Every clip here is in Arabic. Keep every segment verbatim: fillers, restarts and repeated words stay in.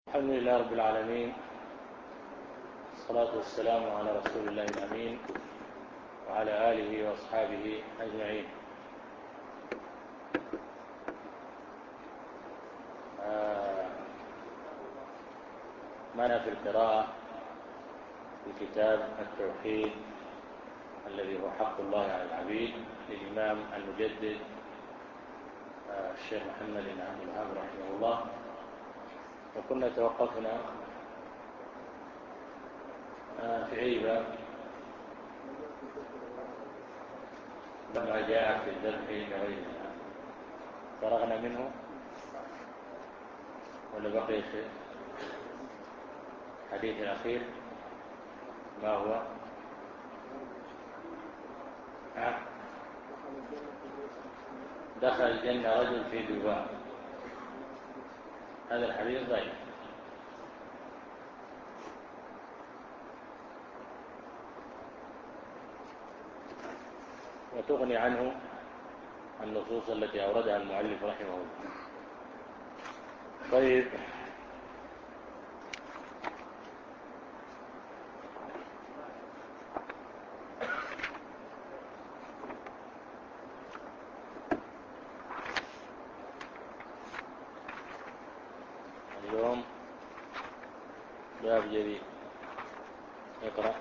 الحمد لله رب العالمين، والصلاة والسلام على رسول الله الأمين وعلى آله وأصحابه أجمعين. آه معنا في القراءة في كتاب التوحيد الذي هو حق الله على العبيد للإمام المجدد آه الشيخ محمد بن عبد الوهاب رحمه الله. وكنا توقفنا في أي باب؟ لما جاء في الذبح لغير الله، فرغنا منه ولا بقي شيء؟ الحديث الأخير ما هو؟ ها؟ دخل الجنة رجل في ذباب. هذا الحديث ضعيف. وتغني عنه النصوص التي أوردها المؤلف رحمه الله. طيب، اليوم باب جديد، اقرأ.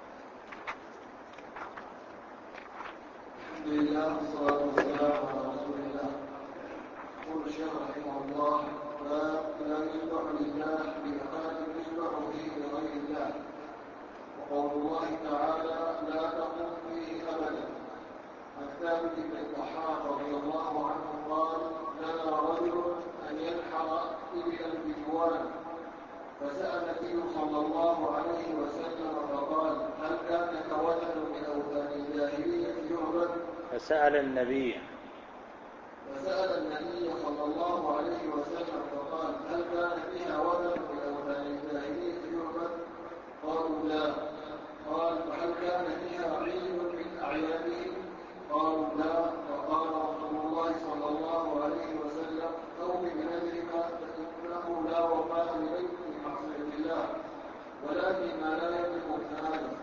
الحمد لله والصلاة والسلام على رسول الله. يقول الشيخ رحمه الله: باب لا يذبح لله بمكان يذبح فيه لغير الله. وقول الله تعالى: لا تقم فيه أبدا. عن ثابت بن الضحاك رضي الله عنه قال: لنا رجل أن ينحر إبلا بجوان، فسأل النبي صلى الله عليه وسلم فقال: هل كان كوثن من أوثان الجاهلية يعبد؟ فسأل النبي فسأل النبي صلى الله عليه وسلم فقال: هل كان فيها وثن من أوثان الجاهلية يعبد؟ قالوا: لا. قال: فهل كان فيها عيد من أعيادهم؟ قالوا: لا. فقال رسول الله صلى الله عليه وسلم: أوف بنذرك فإنه لا وفاء لنذر في معصية الله، ولكن ما لا يملك ابن آدم.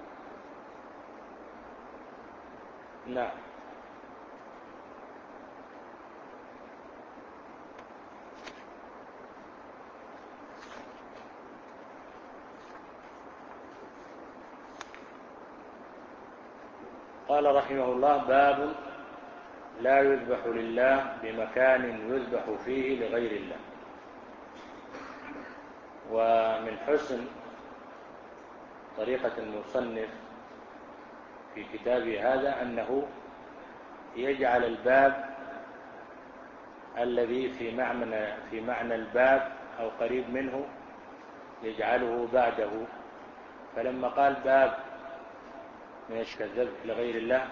نعم. قال رحمه الله: باب لا يذبح لله بمكان يذبح فيه لغير الله. ومن حسن طريقة المصنف في كتابه هذا أنه يجعل الباب الذي في معنى في معنى الباب أو قريب منه يجعله بعده. فلما قال باب من الذبح لغير الله،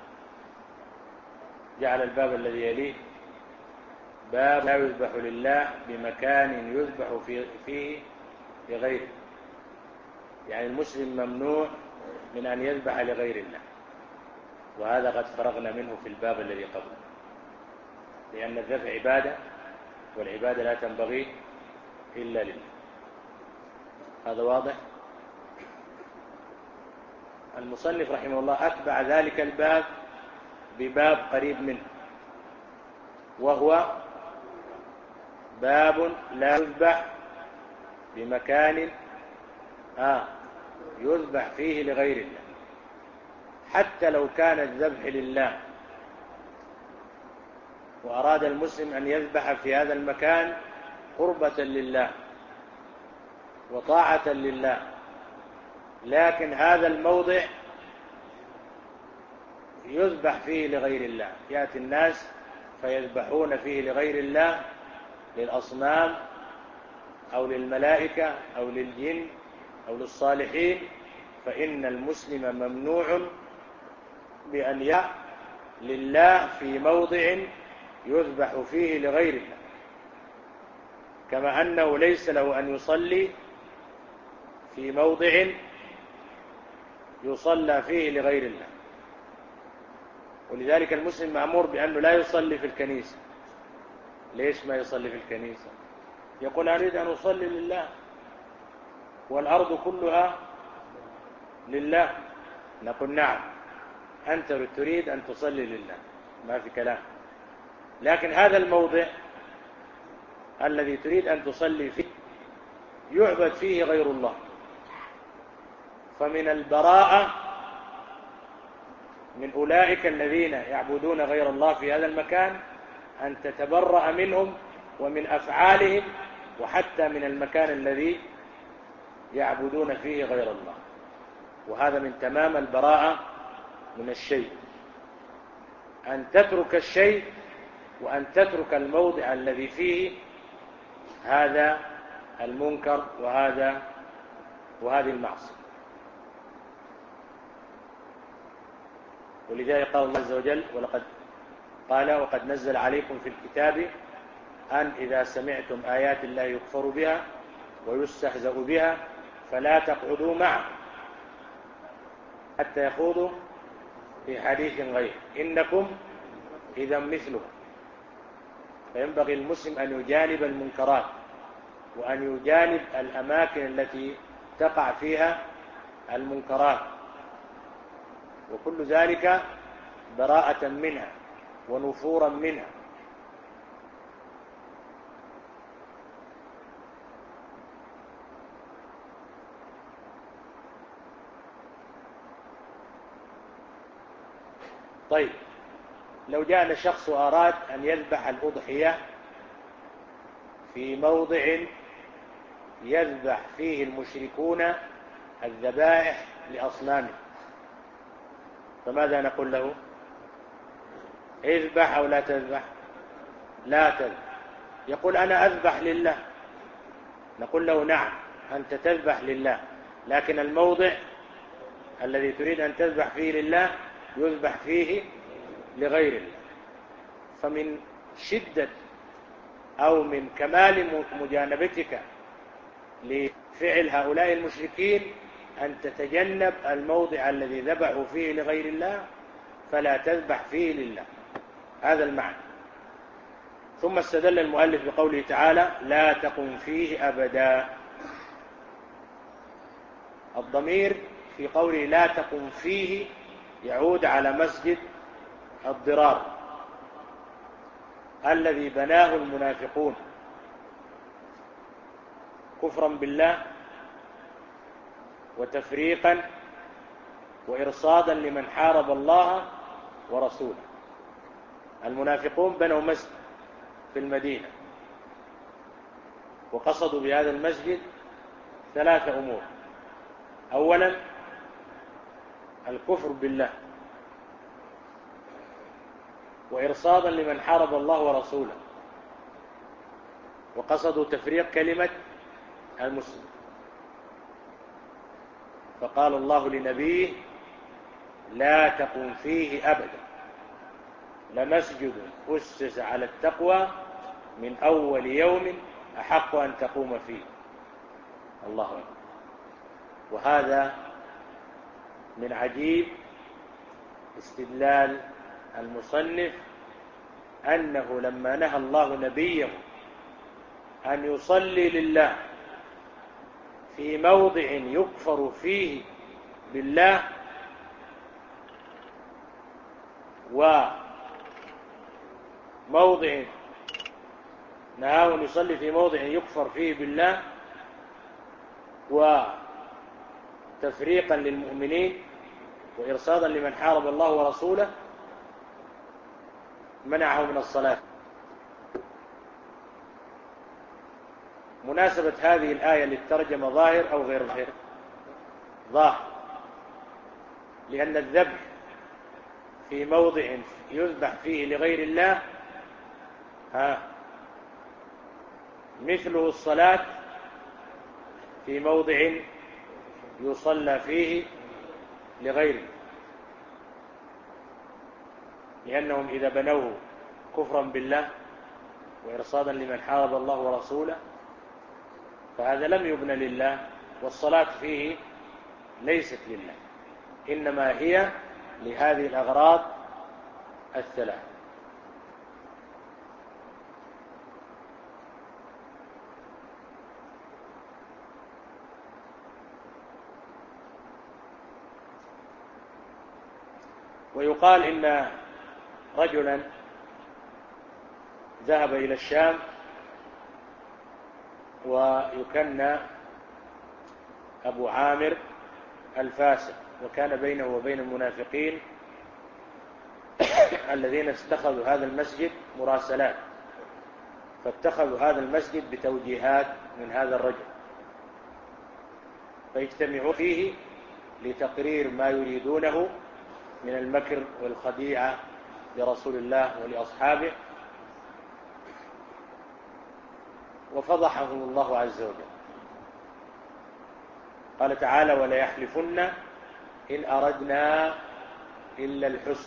جعل الباب الذي يليه باب لا يذبح لله بمكان يذبح فيه لغيره. يعني المسلم ممنوع من أن يذبح لغير الله، وهذا قد فرغنا منه في الباب الذي قبله، لأن الذبح عبادة، والعبادة لا تنبغي إلا لله. هذا واضح؟ المصنف رحمه الله أتبع ذلك الباب بباب قريب منه، وهو باب لا يذبح بمكان آه يذبح فيه لغير الله، حتى لو كان الذبح لله وأراد المسلم أن يذبح في هذا المكان قربة لله وطاعة لله، لكن هذا الموضع يذبح فيه لغير الله. يأتي الناس فيذبحون فيه لغير الله، للأصنام أو للملائكة أو للجن أو للصالحين، فإن المسلم ممنوع بأن يذبح لله في موضع يذبح فيه لغير الله، كما أنه ليس له أن يصلي في موضع يصلى فيه لغير الله. ولذلك المسلم مأمور بأنه لا يصلي في الكنيسة. ليش ما يصلي في الكنيسة؟ يقول أريد أن أصلي لله والأرض كلها لله، نقول نعم أنت تريد أن تصلي لله، ما في كلام. لكن هذا الموضع الذي تريد أن تصلي فيه يعبد فيه غير الله، فمن البراءة من أولئك الذين يعبدون غير الله في هذا المكان أن تتبرأ منهم ومن أفعالهم وحتى من المكان الذي يعبدون فيه غير الله. وهذا من تمام البراءة من الشيء، أن تترك الشيء وأن تترك الموضع الذي فيه هذا المنكر وهذا وهذه المعصية. ولذلك قال الله عز وجل ولقد قال وقد نزل عليكم في الكتاب أن إذا سمعتم آيات الله يكفر بها ويستهزأ بها فلا تقعدوا معه حتى يخوضوا في حديث غيره إنكم إذا مثله. فينبغي المسلم أن يجانب المنكرات وأن يجانب الأماكن التي تقع فيها المنكرات، وكل ذلك براءة منها ونفورا منها. طيب، لو جاءنا شخص وأراد أن يذبح الأضحية في موضع يذبح فيه المشركون الذبائح لأصنامهم، فماذا نقول له؟ اذبح أو لا تذبح؟ لا تذبح. يقول أنا أذبح لله، نقول له نعم أنت تذبح لله، لكن الموضع الذي تريد أن تذبح فيه لله يذبح فيه لغير الله. فمن شدة أو من كمال مجانبتك لفعل هؤلاء المشركين أن تتجنب الموضع الذي ذبحوا فيه لغير الله فلا تذبح فيه لله. هذا المعنى. ثم استدل المؤلف بقوله تعالى لا تقم فيه أبدا. الضمير في قوله لا تقم فيه يعود على مسجد الضرار الذي بناه المنافقون كفرا بالله وتفريقا وإرصادا لمن حارب الله ورسوله. المنافقون بنوا مسجد في المدينة وقصدوا بهذا المسجد ثلاثة أمور: أولا الكفر بالله، وإرصادا لمن حارب الله ورسوله، وقصدوا تفريق كلمة المسلم. فقال الله لنبيه لا تقم فيه أبدا لمسجد أسس على التقوى من أول يوم أحق أن تقوم فيه. الله أكبر. وهذا من عجيب استدلال المصنف أنه لما نهى الله نبيه أن يصلي لله في موضع يكفر فيه بالله وموضع نهاه أن يصلي في موضع يكفر فيه بالله وتفريقا للمؤمنين وإرصادا لمن حارب الله ورسوله، منعه من الصلاة. مناسبة هذه الآية للترجمة ظاهر أو غير ظاهر؟ ظاهر، لأن الذبح في موضع يذبح فيه لغير الله ها مثله الصلاة في موضع يصلى فيه لغيره، لأنهم إذا بنوه كفرا بالله وإرصادا لمن حارب الله ورسوله فهذا لم يبنى لله، والصلاة فيه ليست لله، إنما هي لهذه الأغراض الثلاث. ويقال إن رجلا ذهب إلى الشام ويكنى أبو عامر الفاسق، وكان بينه وبين المنافقين الذين اتخذوا هذا المسجد مراسلات، فاتخذوا هذا المسجد بتوجيهات من هذا الرجل، فيجتمعون فيه لتقرير ما يريدونه من المكر والخديعة لرسول الله ولأصحابه، وفضحهم الله عز وجل. قال تعالى: وليحلفن إن أردنا إلا الحسن،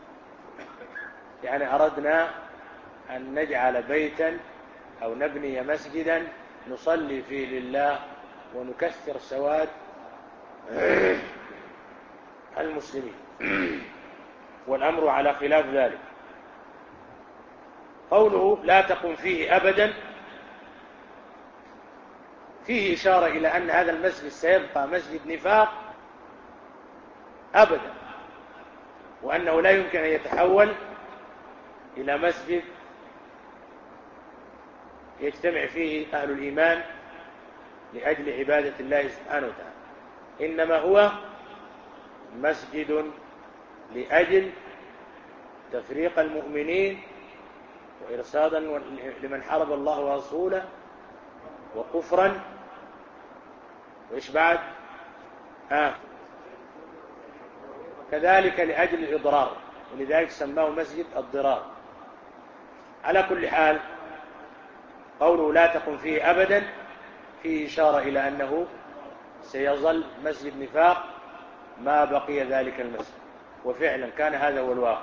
يعني أردنا أن نجعل بيتا أو نبني مسجدا نصلي فيه لله ونكثر سواد المسلمين، والأمر على خلاف ذلك. قوله لا تقم فيه أبدا فيه إشارة إلى أن هذا المسجد سيبقى مسجد نفاق أبدا، وأنه لا يمكن أن يتحول إلى مسجد يجتمع فيه أهل الإيمان لأجل عبادة الله سبحانه وتعالى، إنما هو مسجد لأجل تفريق المؤمنين وإرصادا لمن حارب الله ورسوله وكفرا، وإيش بعد؟ آه. كذلك لأجل الإضرار، ولذلك سماه مسجد الضرار. على كل حال، قوله لا تقم فيه أبدا فيه إشارة إلى أنه سيظل مسجد نفاق ما بقي ذلك المسجد، وفعلا كان هذا هو الواقع.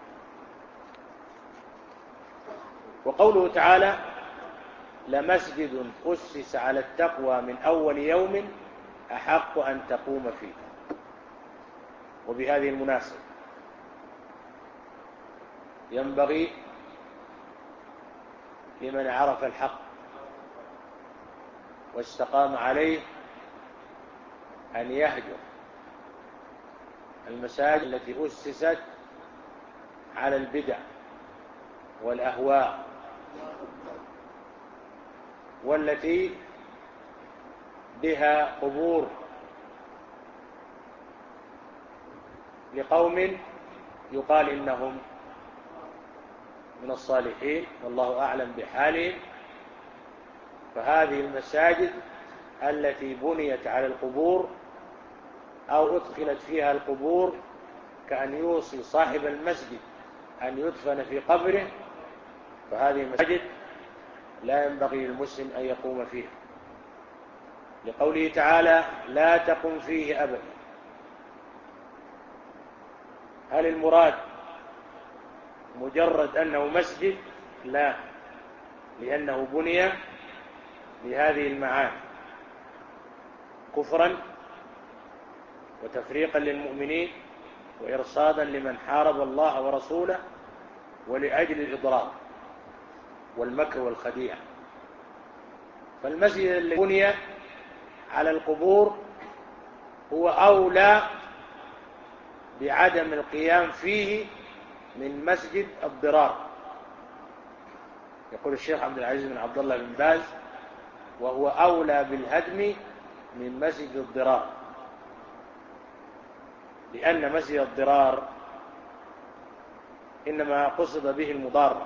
وقوله تعالى: لمسجد أسس على التقوى من أول يوم أحق أن تقوم فيه. وبهذه المناسبة ينبغي لمن عرف الحق واستقام عليه أن يهجر المساجد التي أسست على البدع والأهواء، والتي بها قبور لقوم يقال إنهم من الصالحين والله أعلم بحالهم. فهذه المساجد التي بنيت على القبور أو أدخلت فيها القبور، كأن يوصي صاحب المسجد أن يدفن في قبره، فهذه المساجد لا ينبغي للمسلم أن يقوم فيها، لقوله تعالى: لا تقم فيه أبدا. هل المراد مجرد أنه مسجد؟ لا، لأنه بني بهذه المعاني: كفرا وتفريقا للمؤمنين وإرصادا لمن حارب الله ورسوله ولأجل الإضرار والمكر والخديعة. فالمسجد الذي بني على القبور هو أولى بعدم القيام فيه من مسجد الضرار. يقول الشيخ عبد العزيز بن عبد الله بن باز: وهو أولى بالهدم من مسجد الضرار، لأن مسجد الضرار إنما قصد به المضارة،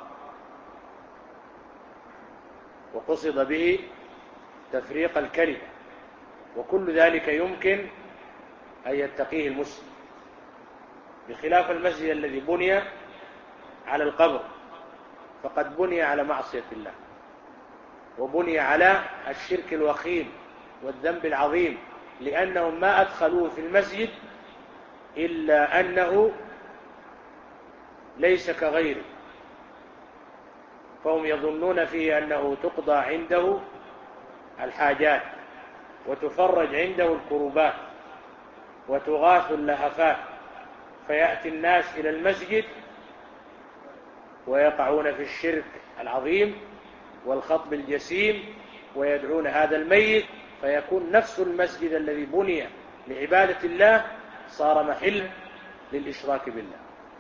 وقصد به تفريق الكلمة، وكل ذلك يمكن أن يتقيه المسلم، بخلاف المسجد الذي بني على القبر، فقد بني على معصية الله، وبني على الشرك الوخيم والذنب العظيم، لأنهم ما أدخلوه في المسجد إلا أنه ليس كغيره، فهم يظنون فيه أنه تقضى عنده الحاجات وتفرج عنده الكروبات وتغاث اللهفات، فيأتي الناس إلى المسجد ويقعون في الشرك العظيم والخطب الجسيم ويدعون هذا الميت، فيكون نفس المسجد الذي بني لعبادة الله صار محل للإشراك بالله.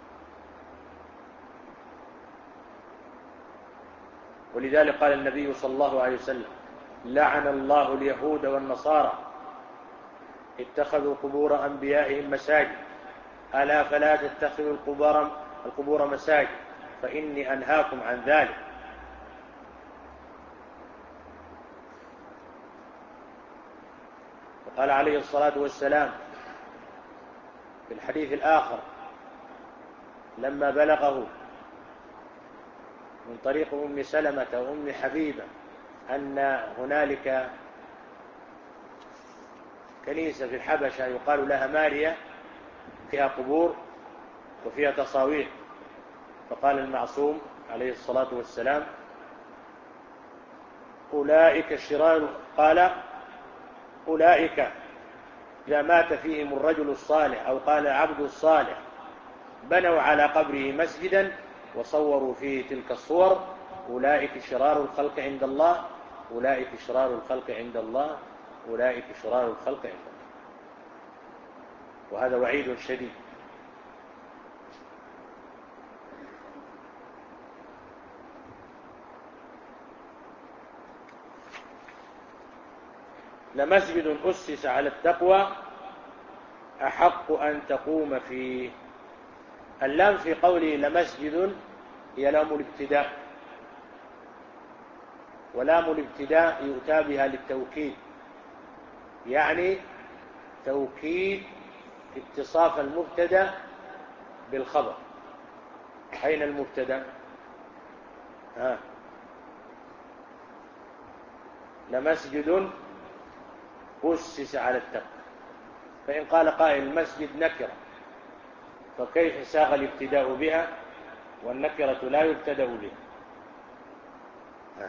ولذلك قال النبي صلى الله عليه وسلم: لعن الله اليهود والنصارى اتخذوا قبور أنبيائهم مساجد، ألا فلا تتخذوا القبور, القبور مساجد فإني أنهاكم عن ذلك. وقال عليه الصلاة والسلام في الحديث الآخر لما بلغه من طريق أم سلمة وأم حبيبة أن هنالك كنيسة في الحبشة يقال لها ماريا فيها قبور وفيها تصاوير، فقال المعصوم عليه الصلاة والسلام: أولئك شرار، قال: أولئك إذا مات فيهم الرجل الصالح أو قال عبد الصالح بنوا على قبره مسجدا وصوروا فيه تلك الصور، أولئك شرار الخلق عند الله، أولئك شرار الخلق عند الله، أولئك شرار الخلق عند الله. وهذا وعيد شديد. لمسجد أسس على التقوى أحق أن تقوم فيه. اللام في قوله لمسجد هي لام الابتداء، ولام الابتداء يؤتى بها للتوكيد، يعني توكيد اتصاف المبتدأ بالخبر. أين المبتدأ؟ ها لمسجد أسس على التقوى. فإن قال قائل المسجد نكرة فكيف ساغ الابتداء بها والنكرة لا يبتدأ بها؟ ها.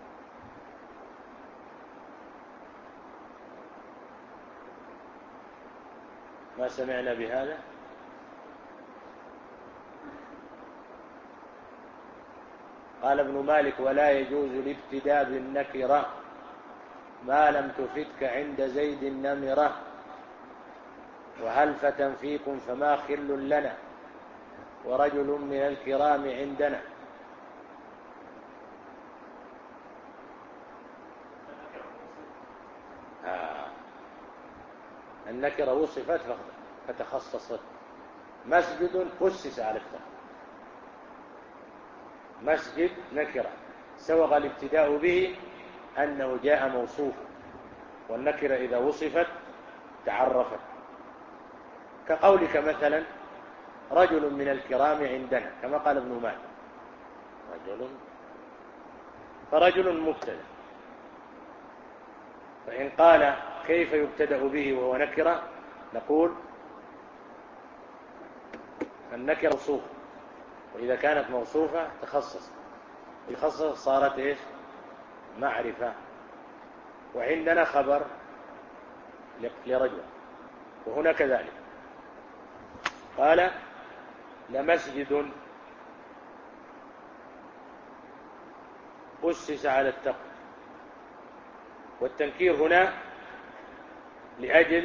ما سمعنا بهذا؟ قال ابن مالك: ولا يجوز الابتداء بالنكرة ما لم تفتك عند زيد النمرة، وهل فتى فيكم فما خل لنا ورجل من الكرام عندنا. آه. النكرة وصفت فتخصصت. مسجد أسس على التقوى، مسجد نكرة سوغ الابتداء به أنه جاء موصوفا، والنكرة إذا وصفت تعرفت. كقولك مثلا رجل من الكرام عندنا، كما قال ابن مالك رجل، فرجل مبتدأ. فإن قال كيف يبتدأ به وهو نكرة، نقول النكرة موصوفة، وإذا كانت موصوفة تخصص، تخصص صارت إيش؟ معرفة. وعندنا خبر لرجل، وهنا كذلك. قال لمسجد أسس على التقوى، والتنكير هنا لأجل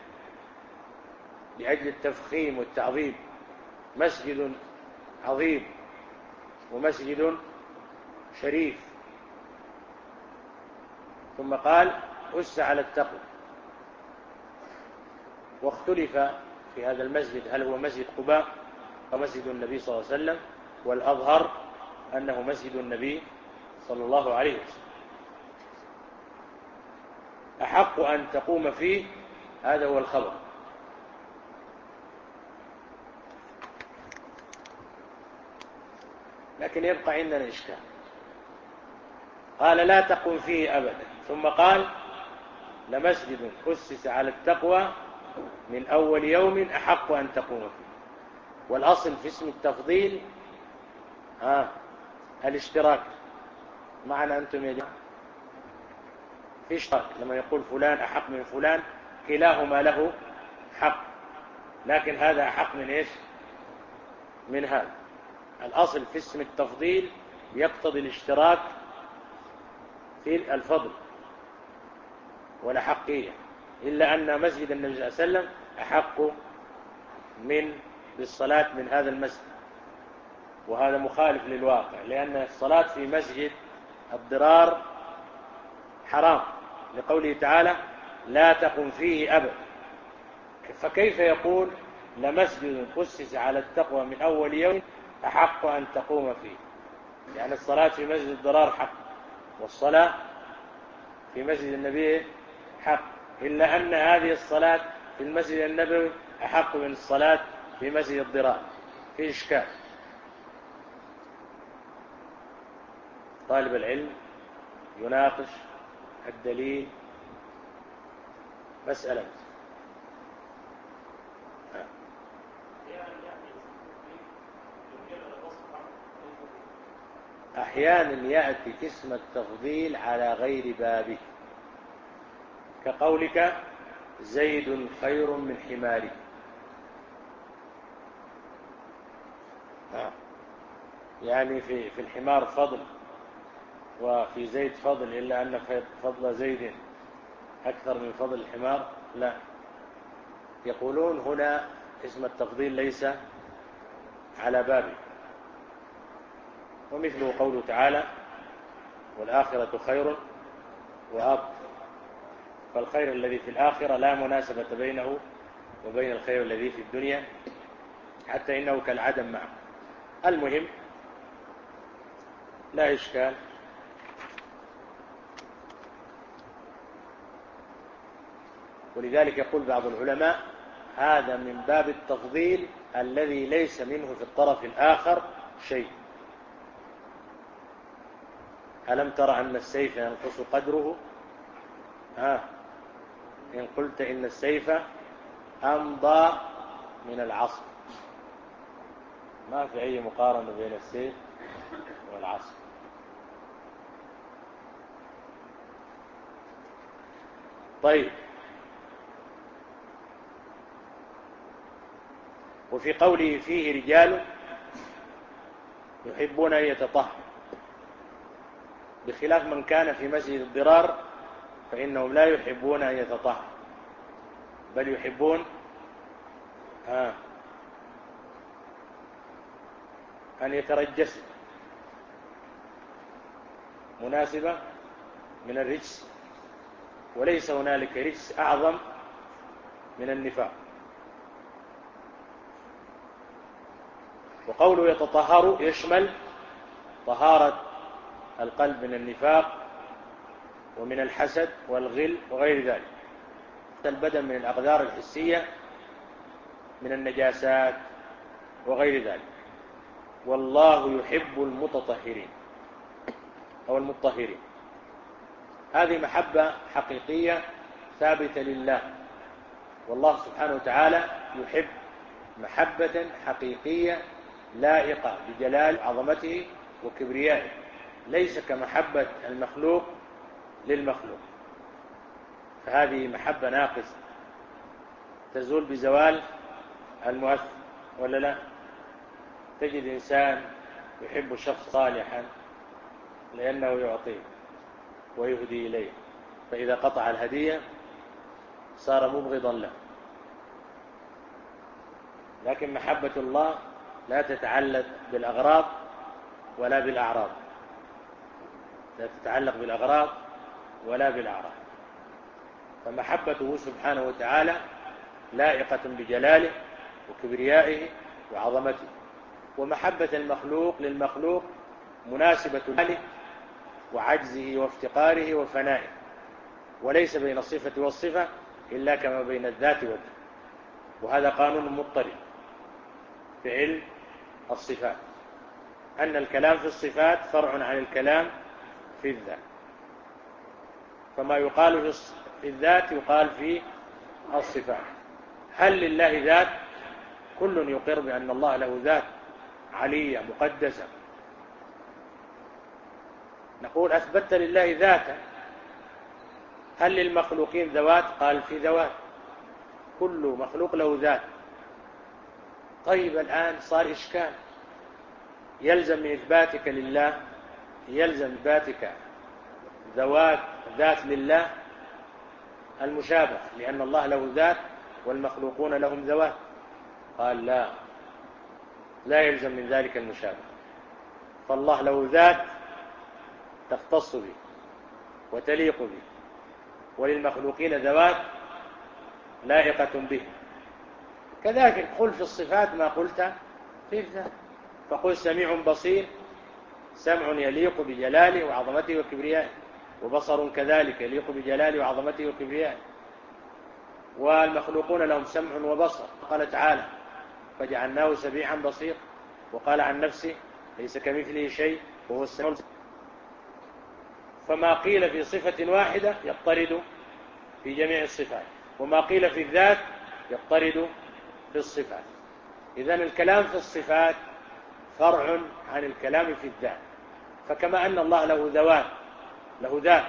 لأجل التفخيم والتعظيم. مسجد عظيم ومسجد شريف. ثم قال أسس على التقوى. واختلف في هذا المسجد هل هو مسجد قباء أو مسجد النبي صلى الله عليه وسلم، والأظهر أنه مسجد النبي صلى الله عليه وسلم. أحق أن تقوم فيه، هذا هو الخبر. لكن يبقى عندنا إشكال. قال لا تقوم فيه أبدا، ثم قال لمسجد أسس على التقوى من أول يوم أحق أن تقوم فيه. والأصل في اسم التفضيل ها الاشتراك. معنا أنتم يا جماعة في اشتراك، لما يقول فلان أحق من فلان كلاهما له حق، لكن هذا أحق من إيش؟ من هذا. الأصل في اسم التفضيل يقتضي الاشتراك في الفضل والأحقية، إلا أن مسجد النبي صلى الله عليه وسلم أحق من بالصلاة من هذا المسجد، وهذا مخالف للواقع، لأن الصلاة في مسجد الضرار حرام، لقوله تعالى لا تقم فيه أبدا. فكيف يقول لمسجد أسس على التقوى من أول يوم أحق أن تقوم فيه؟ يعني الصلاة في مسجد الضرار حق، والصلاة في مسجد النبي حق، إلا أن هذه الصلاة في المسجد النبوي أحق من الصلاة في مسجد الضرار، في إشكال. طالب العلم يناقش الدليل مسألة. أحيانا يأتي اسم التفضيل على غير بابه، كقولك زيد خير من حماري، يعني في في الحمار فضل وفي زيد فضل، إلا أن فضل زيد أكثر من فضل الحمار. لا، يقولون هنا اسم التفضيل ليس على بابه. ومثله قوله تعالى والآخرة خير وأبقى، فالخير الذي في الآخرة لا مناسبة بينه وبين الخير الذي في الدنيا، حتى إنه كالعدم معه. المهم لا إشكال. ولذلك يقول بعض العلماء هذا من باب التفضيل الذي ليس منه في الطرف الآخر شيء. ألم تر أن السيف ينقص قدره؟ ها إن قلت إن السيف أمضى من العصر، ما في أي مقارنة بين السيف والعصر. طيب، وفي قوله فيه رجال يحبون أن يتطهروا، بخلاف من كان في مسجد الضرار فإنهم لا يحبون أن يتطهروا، بل يحبون آه أن يترجسوا، مناسبة من الرجس، وليس هنالك رجس أعظم من النفاق. وقوله يتطهر يشمل طهارة القلب من النفاق ومن الحسد والغل وغير ذلك، البدن من الأقدار الحسية من النجاسات وغير ذلك. والله يحب المتطهرين أو المطهرين. هذه محبة حقيقية ثابتة لله، والله سبحانه وتعالى يحب محبة حقيقية لائقة بجلال عظمته وكبريائه، ليس كمحبة المخلوق للمخلوق. فهذه محبة ناقصة تزول بزوال المؤثر، ولا لا؟ تجد إنسان يحب شخص صالحا لأنه يعطيه ويهدي إليه، فإذا قطع الهدية صار مبغضا له. لكن محبة الله لا تتعلق بالأغراض ولا بالأعراض، لا تتعلق بالأغراض ولا بالأعراض. فمحبته سبحانه وتعالى لائقة بجلاله وكبريائه وعظمته، ومحبة المخلوق للمخلوق مناسبة له وعجزه وافتقاره وفنائه، وليس بين الصفة والصفة إلا كما بين الذات والذات. وهذا قانون مضطرد في علم الصفات، أن الكلام في الصفات فرع عن الكلام في الذات، فما يقال في الذات يقال في الصفات. هل لله ذات؟ كل يقر بأن الله له ذات علية مقدسة. نقول أثبت لله ذاتا. هل للمخلوقين ذوات؟ قال في ذوات، كل مخلوق له ذات. طيب الآن صار إشكال، يلزم من إثباتك لله، يلزم إثباتك ذوات ذات لله المشابه، لأن الله له ذات والمخلوقون لهم ذوات. قال لا، لا يلزم من ذلك المشابهة. فالله له ذات تختص به وتليق به، وللمخلوقين ذوات لائقة به. كذلك قل في الصفات ما قلت في الذات، فقل سميع بصير، سمع يليق بجلاله وعظمته وكبريائه، وبصر كذلك يليق بجلاله وعظمته وكبريائه، والمخلوقون لهم سمع وبصر. قال تعالى فجعلناه سميعا بصير، وقال عن نفسه ليس كمثله شيء وهو السميع البصير. فما قيل في صفة واحدة يضطرد في جميع الصفات، وما قيل في الذات يضطرد في الصفات. إذن الكلام في الصفات فرع عن الكلام في الذات. فكما أن الله له ذوات له ذات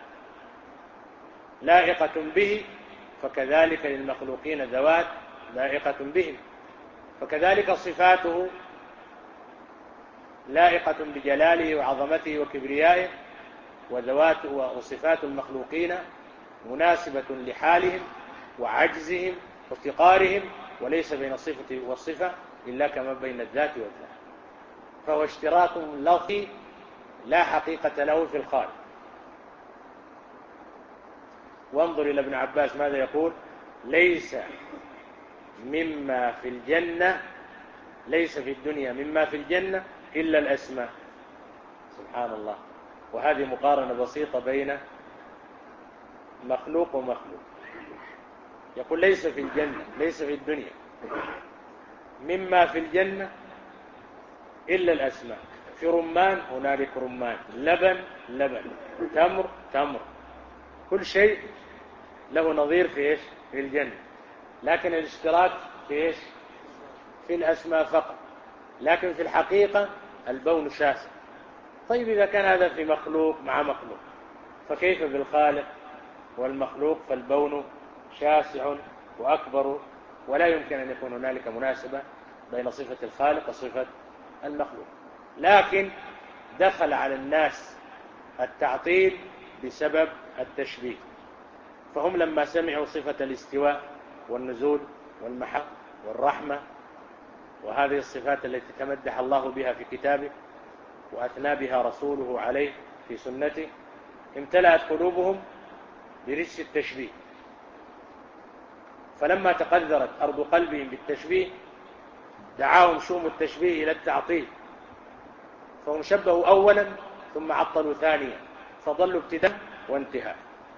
لائقة به، فكذلك للمخلوقين ذوات لائقة بهم، فكذلك صفاته لائقة بجلاله وعظمته وكبريائه، وذوات وصفات المخلوقين مناسبة لحالهم وعجزهم وافتقارهم، وليس بين الصفة والصفة إلا كما بين الذات والذات. فهو اشتراك لفظي لا حقيقة له في الخالق. وانظر إلى ابن عباس ماذا يقول: ليس مما في الجنة ليس في الدنيا مما في الجنة إلا الأسماء. سبحان الله. وهذه مقارنة بسيطة بين مخلوق ومخلوق. يقول ليس في الجنة ليس في الدنيا مما في الجنة إلا الأسماء. في رمان هنالك رمان، لبن لبن، تمر تمر، كل شيء له نظير في إيش؟ في الجنة. لكن الاشتراك في إيش؟ في الأسماء فقط، لكن في الحقيقة البون شاسع. طيب إذا كان هذا في مخلوق مع مخلوق، فكيف بالخالق والمخلوق؟ فالبون شاسع وأكبر، ولا يمكن أن يكون هنالك مناسبة بين صفة الخالق وصفة المخلوق. لكن دخل على الناس التعطيل بسبب التشبيه، فهم لما سمعوا صفة الاستواء والنزول والمحبة والرحمة وهذه الصفات التي تمدح الله بها في كتابه وأثنى بها رسوله عليه في سنته، امتلأت قلوبهم برجس التشبيه. فلما تقذرت أرض قلبهم بالتشبيه دعاهم شوم التشبيه إلى التعطيل، فهم شبهوا أولا ثم عطلوا ثانيا، فضلوا ابتداء وانتهاء.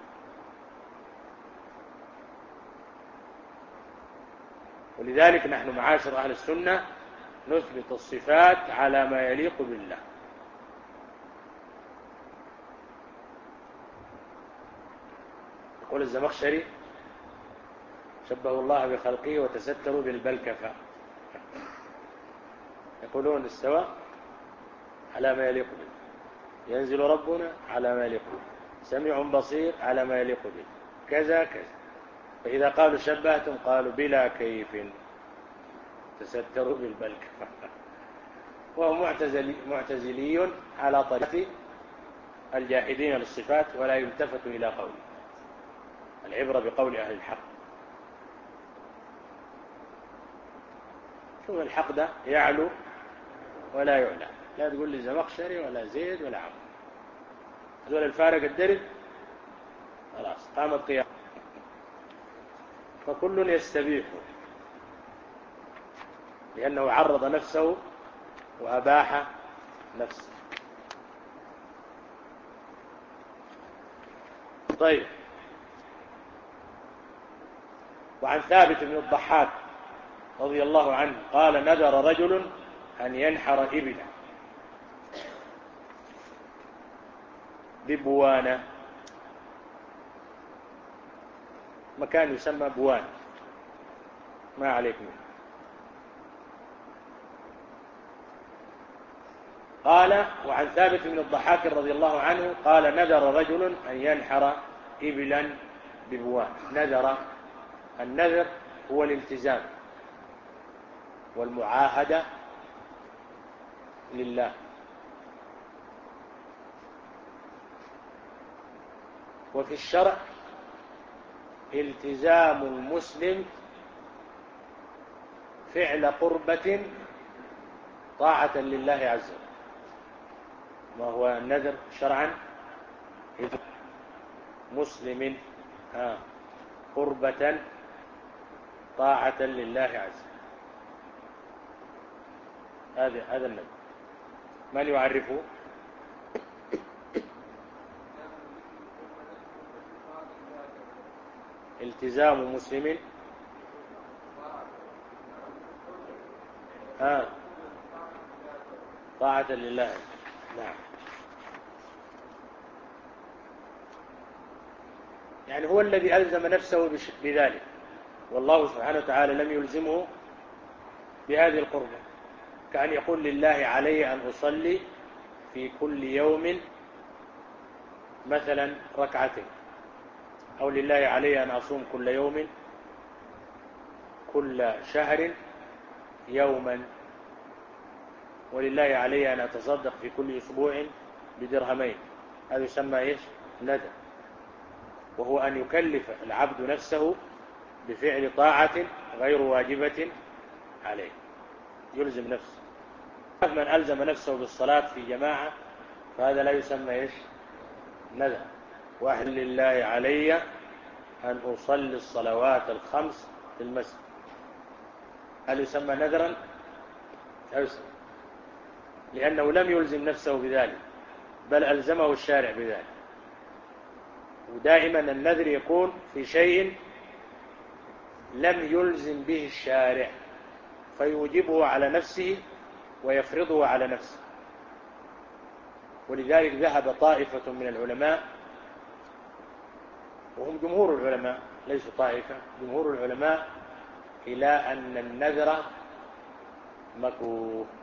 ولذلك نحن معاشر أهل السنة نثبت الصفات على ما يليق بالله. يقول الزمخشري: شبهوا الله بخلقه وتستروا بالبلكفة. يقولون استوى على ما يليق به، ينزل ربنا على ما يليق به، سميع بصير على ما يليق به، كذا كذا. فإذا قالوا شبهتم قالوا بلا كيف تستروا بالبلكفة. وهو معتزلي, معتزلي على طريقة الجاحدين للصفات، ولا يلتفت إلى قوله، العبرة بقول أهل الحق. شوف الحق ده يعلو ولا يعلى، لا تقول لي زمخشري ولا زيد ولا عمرو، هذول الفارق الدرب خلاص قامت قيامة. فكل يستبيح لأنه عرض نفسه وأباح نفسه. طيب. وعن ثابت بن الضحاك رضي الله عنه قال: نذر رجل أن ينحر إبلا ببوانة، مكان يسمى بوان، ما عليكم. قال: وعن ثابت بن الضحاك رضي الله عنه قال: نذر رجل أن ينحر إبلا ببوان. نذر، النذر هو الالتزام والمعاهدة لله. وفي الشرع التزام المسلم فعل قربة طاعة لله عز وجل. ما هو النذر شرعا؟ مسلم ها قربة طاعة لله عز وجل. هذا هذا النذر. من يعرفه؟ التزام مسلم ها طاعة لله. نعم. يعني هو الذي ألزم نفسه بذلك، والله سبحانه وتعالى لم يلزمه بهذه القربة، كأن يقول لله علي أن أصلي في كل يوم مثلا ركعتين، أو لله علي أن أصوم كل يوم كل شهر يوما، ولله علي أن أتصدق في كل أسبوع بدرهمين. هذا يسمى إيش؟ نذر. وهو أن يكلف العبد نفسه بفعل طاعة غير واجبة عليه، يلزم نفسه. من ألزم نفسه بالصلاة في جماعة فهذا لا يسمى إيش؟ نذر. واحد لله علي أن أصلي الصلوات الخمس في المسجد، هل يسمى نذرا؟ لا يسمى، لأنه لم يلزم نفسه بذلك، بل ألزمه الشارع بذلك. ودائما النذر يكون في شيء لم يلزم به الشارع فيوجبه على نفسه ويفرضه على نفسه. ولذلك ذهب طائفة من العلماء، وهم جمهور العلماء ليسوا طائفة، جمهور العلماء، إلى أن النذر مكروه.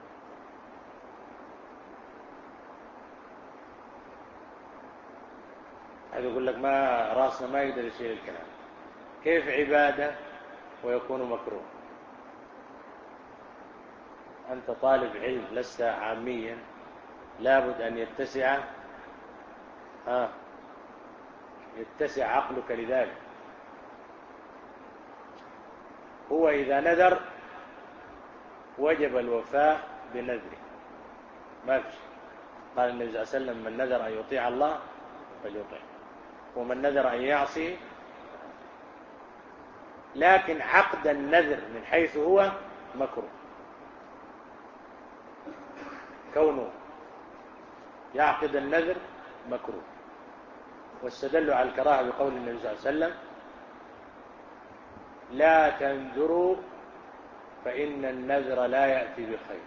هذا يقول لك ما راسنا ما يقدر يشيل الكلام، كيف عبادة ويكون مكروه؟ أنت طالب علم لست عاميا، لابد أن يتسع ها يتسع عقلك لذلك. هو إذا نذر وجب الوفاء بنذره، ما فيش. قال النبي صلى الله عليه وسلم: من نذر أن يطيع الله فليطيع، ومن نذر أن يعصي. لكن عقد النذر من حيث هو مكروه، كونه يعقد النذر مكروه. واستدلوا على الكراهة بقول النبي صلى الله عليه وسلم: لا تنذروا فإن النذر لا يأتي بخير.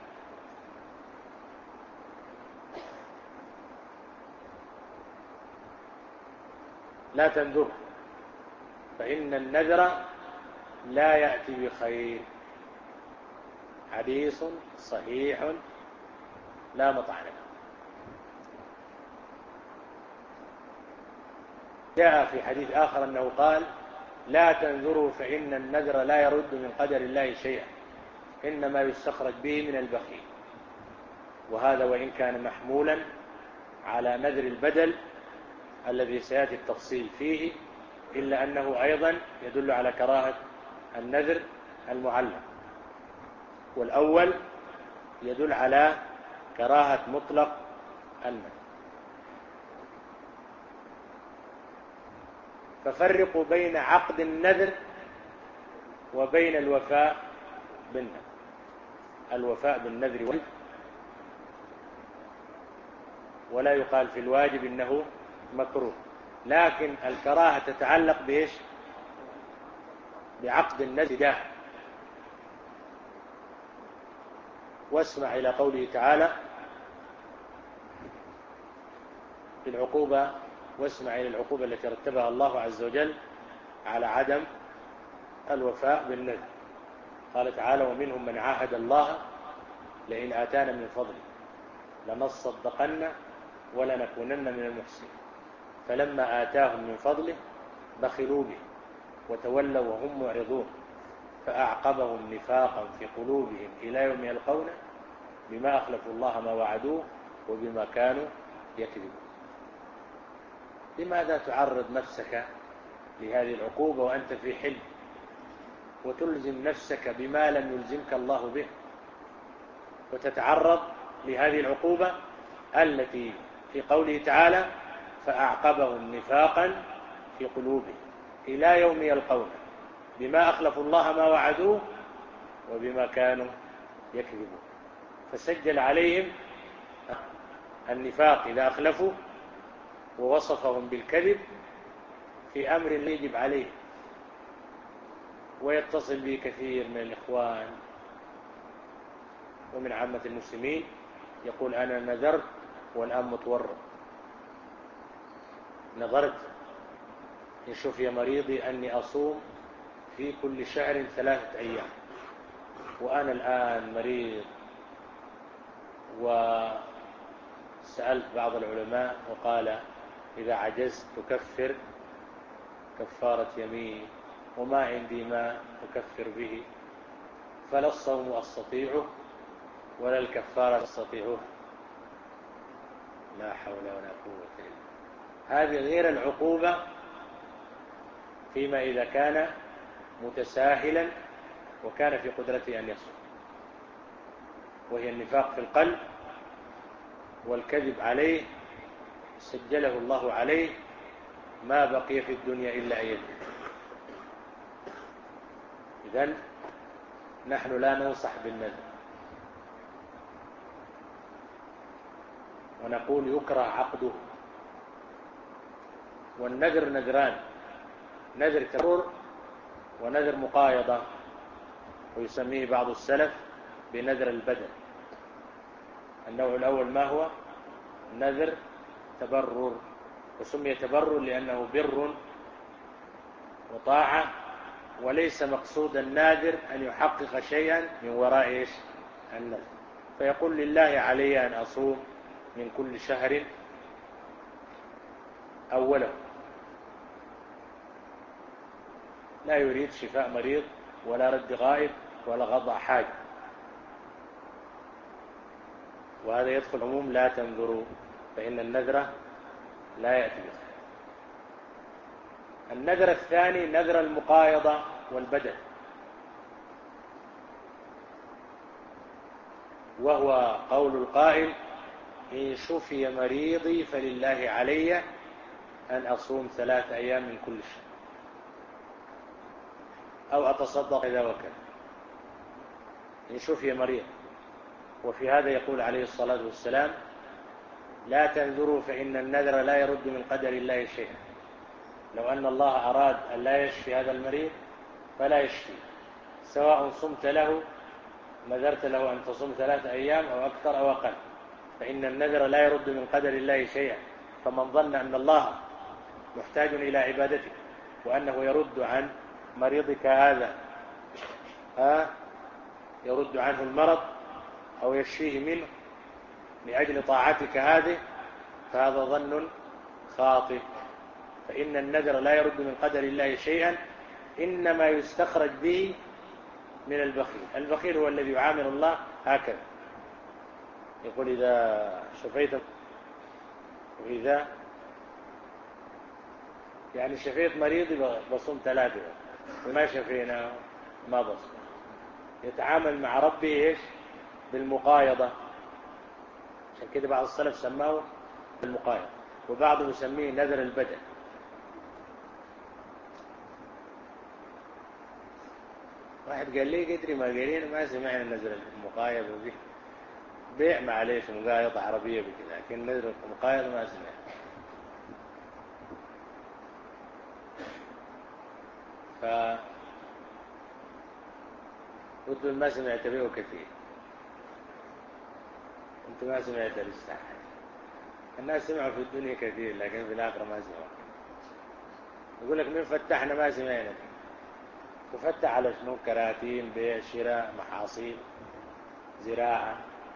لا تنذروا فإن النذر لا يأتي بخير. حديث صحيح لا مطعن له. جاء في حديث آخر أنه قال: لا تنذروا فإن النذر لا يرد من قدر الله شيئا، إنما يستخرج به من البخيل. وهذا وإن كان محمولا على نذر البدل الذي سيأتي التفصيل فيه، إلا أنه أيضا يدل على كراهة النذر المعلق. والأول يدل على كراهة مطلق النذر. ففرقوا بين عقد النذر وبين الوفاء بالنذر. الوفاء بالنذر واجب، ولا يقال في الواجب إنه مكروه، لكن الكراهة تتعلق بإيش؟ بعقد النذر ده. واسمع إلى قوله تعالى في العقوبة، واسمع إلى العقوبة التي رتبها الله عز وجل على عدم الوفاء بالنذر. قال تعالى: ومنهم من عاهد الله لئن آتانا من فضله لنصدقن ولنكونن من المحسنين فلما آتاهم من فضله بخلوا به وتولوا وهم معرضون فأعقبهم نفاقا في قلوبهم إلى يوم يلقونه بما أخلفوا الله ما وعدوه وبما كانوا يكذبون. لماذا تعرض نفسك لهذه العقوبة وأنت في حلم، وتلزم نفسك بما لم يلزمك الله به؟ وتتعرض لهذه العقوبة التي في قوله تعالى فأعقبهم نفاقا في قلوبهم إلى يوم يلقونه بما أخلفوا الله ما وعدوه وبما كانوا يكذبون. فسجل عليهم النفاق إذا أخلفوا ووصفهم بالكذب في أمر يجب عليه. ويتصل به كثير من الإخوان ومن عامة المسلمين يقول أنا نذرت والآن متورط، نظرت إن شفي مريضي أني أصوم في كل شهر ثلاثة أيام وأنا الآن مريض. وسألت بعض العلماء وقال إذا عجزت تكفر كفارة يمين وما عندي ما أكفر به فلا الصوم أستطيعه ولا الكفارة أستطيعها. لا حول ولا قوة إلا بالله. هذه غير العقوبة فيما إذا كان متساهلا وكان في قدرته أن يصوم، وهي النفاق في القلب والكذب عليه سجله الله عليه ما بقي في الدنيا إلا أن يكذب. إذن نحن لا ننصح بالنذر ونقول يكره عقده. والنذر نذران، نذر تبرر ونذر مقايضة، ويسميه بعض السلف بنذر البدن. النوع الأول ما هو؟ نذر تبرر، وسمي تبرر لأنه بر وطاعة وليس مقصود الناذر أن يحقق شيئا من وراء إيش؟ النذر. فيقول لله علي أن أصوم من كل شهر أوله، لا يريد شفاء مريض ولا رد غائب ولا غضع حاج، وهذا يدخل عموم لا تنذروا فإن النذر لا يأتي به. النذر الثاني نذر المقايضة والبدل، وهو قول القائل إن شفي مريضي فلله علي أن أصوم ثلاث أيام من كل شهر أو أتصدق إذا وكل. إن شفي مريض. وفي هذا يقول عليه الصلاة والسلام لا تنذروا فإن النذر لا يرد من قدر الله شيئا. لو أن الله أراد أن لا يشفي هذا المريض فلا يشفي، سواء صمت له نذرت له أن تصوم ثلاثة أيام أو أكثر أو أقل، فإن النذر لا يرد من قدر الله شيئا. فمن ظن أن الله محتاج إلى عبادته وأنه يرد عن مريضك هذا ها يرد عنه المرض أو يشفيه منه لأجل طاعتك هذه، فهذا ظن خاطئ. فإن النذر لا يرد من قدر الله شيئا، إنما يستخرج به من البخيل. البخيل هو الذي يعامل الله هكذا، يقول إذا شفيت وإذا يعني شفيت مريضي بصوم ثلاثة وما شفينا ما بصوم. يتعامل مع ربه إيش؟ بالمقايضة. عشان كده بعض السلف سماه بالمقايضة، وبعضهم يسميه نذر البدن. واحد قال لي قدري ما قالين ما سمعنا نذر المقايضة دي، بيع معليش مقايضة عربية بكذا، لكن نذر المقايضة ما سمعنا. ف قلت ما سمعت به كثير، انت ما سمعت لسه. الناس سمعوا في الدنيا كثير لكن في الآخرة ما سمعوا. يقول لك من فتحنا ما سمعنا. تفتح على شنو؟ كراتين، بيع، شراء، محاصيل، زراعة،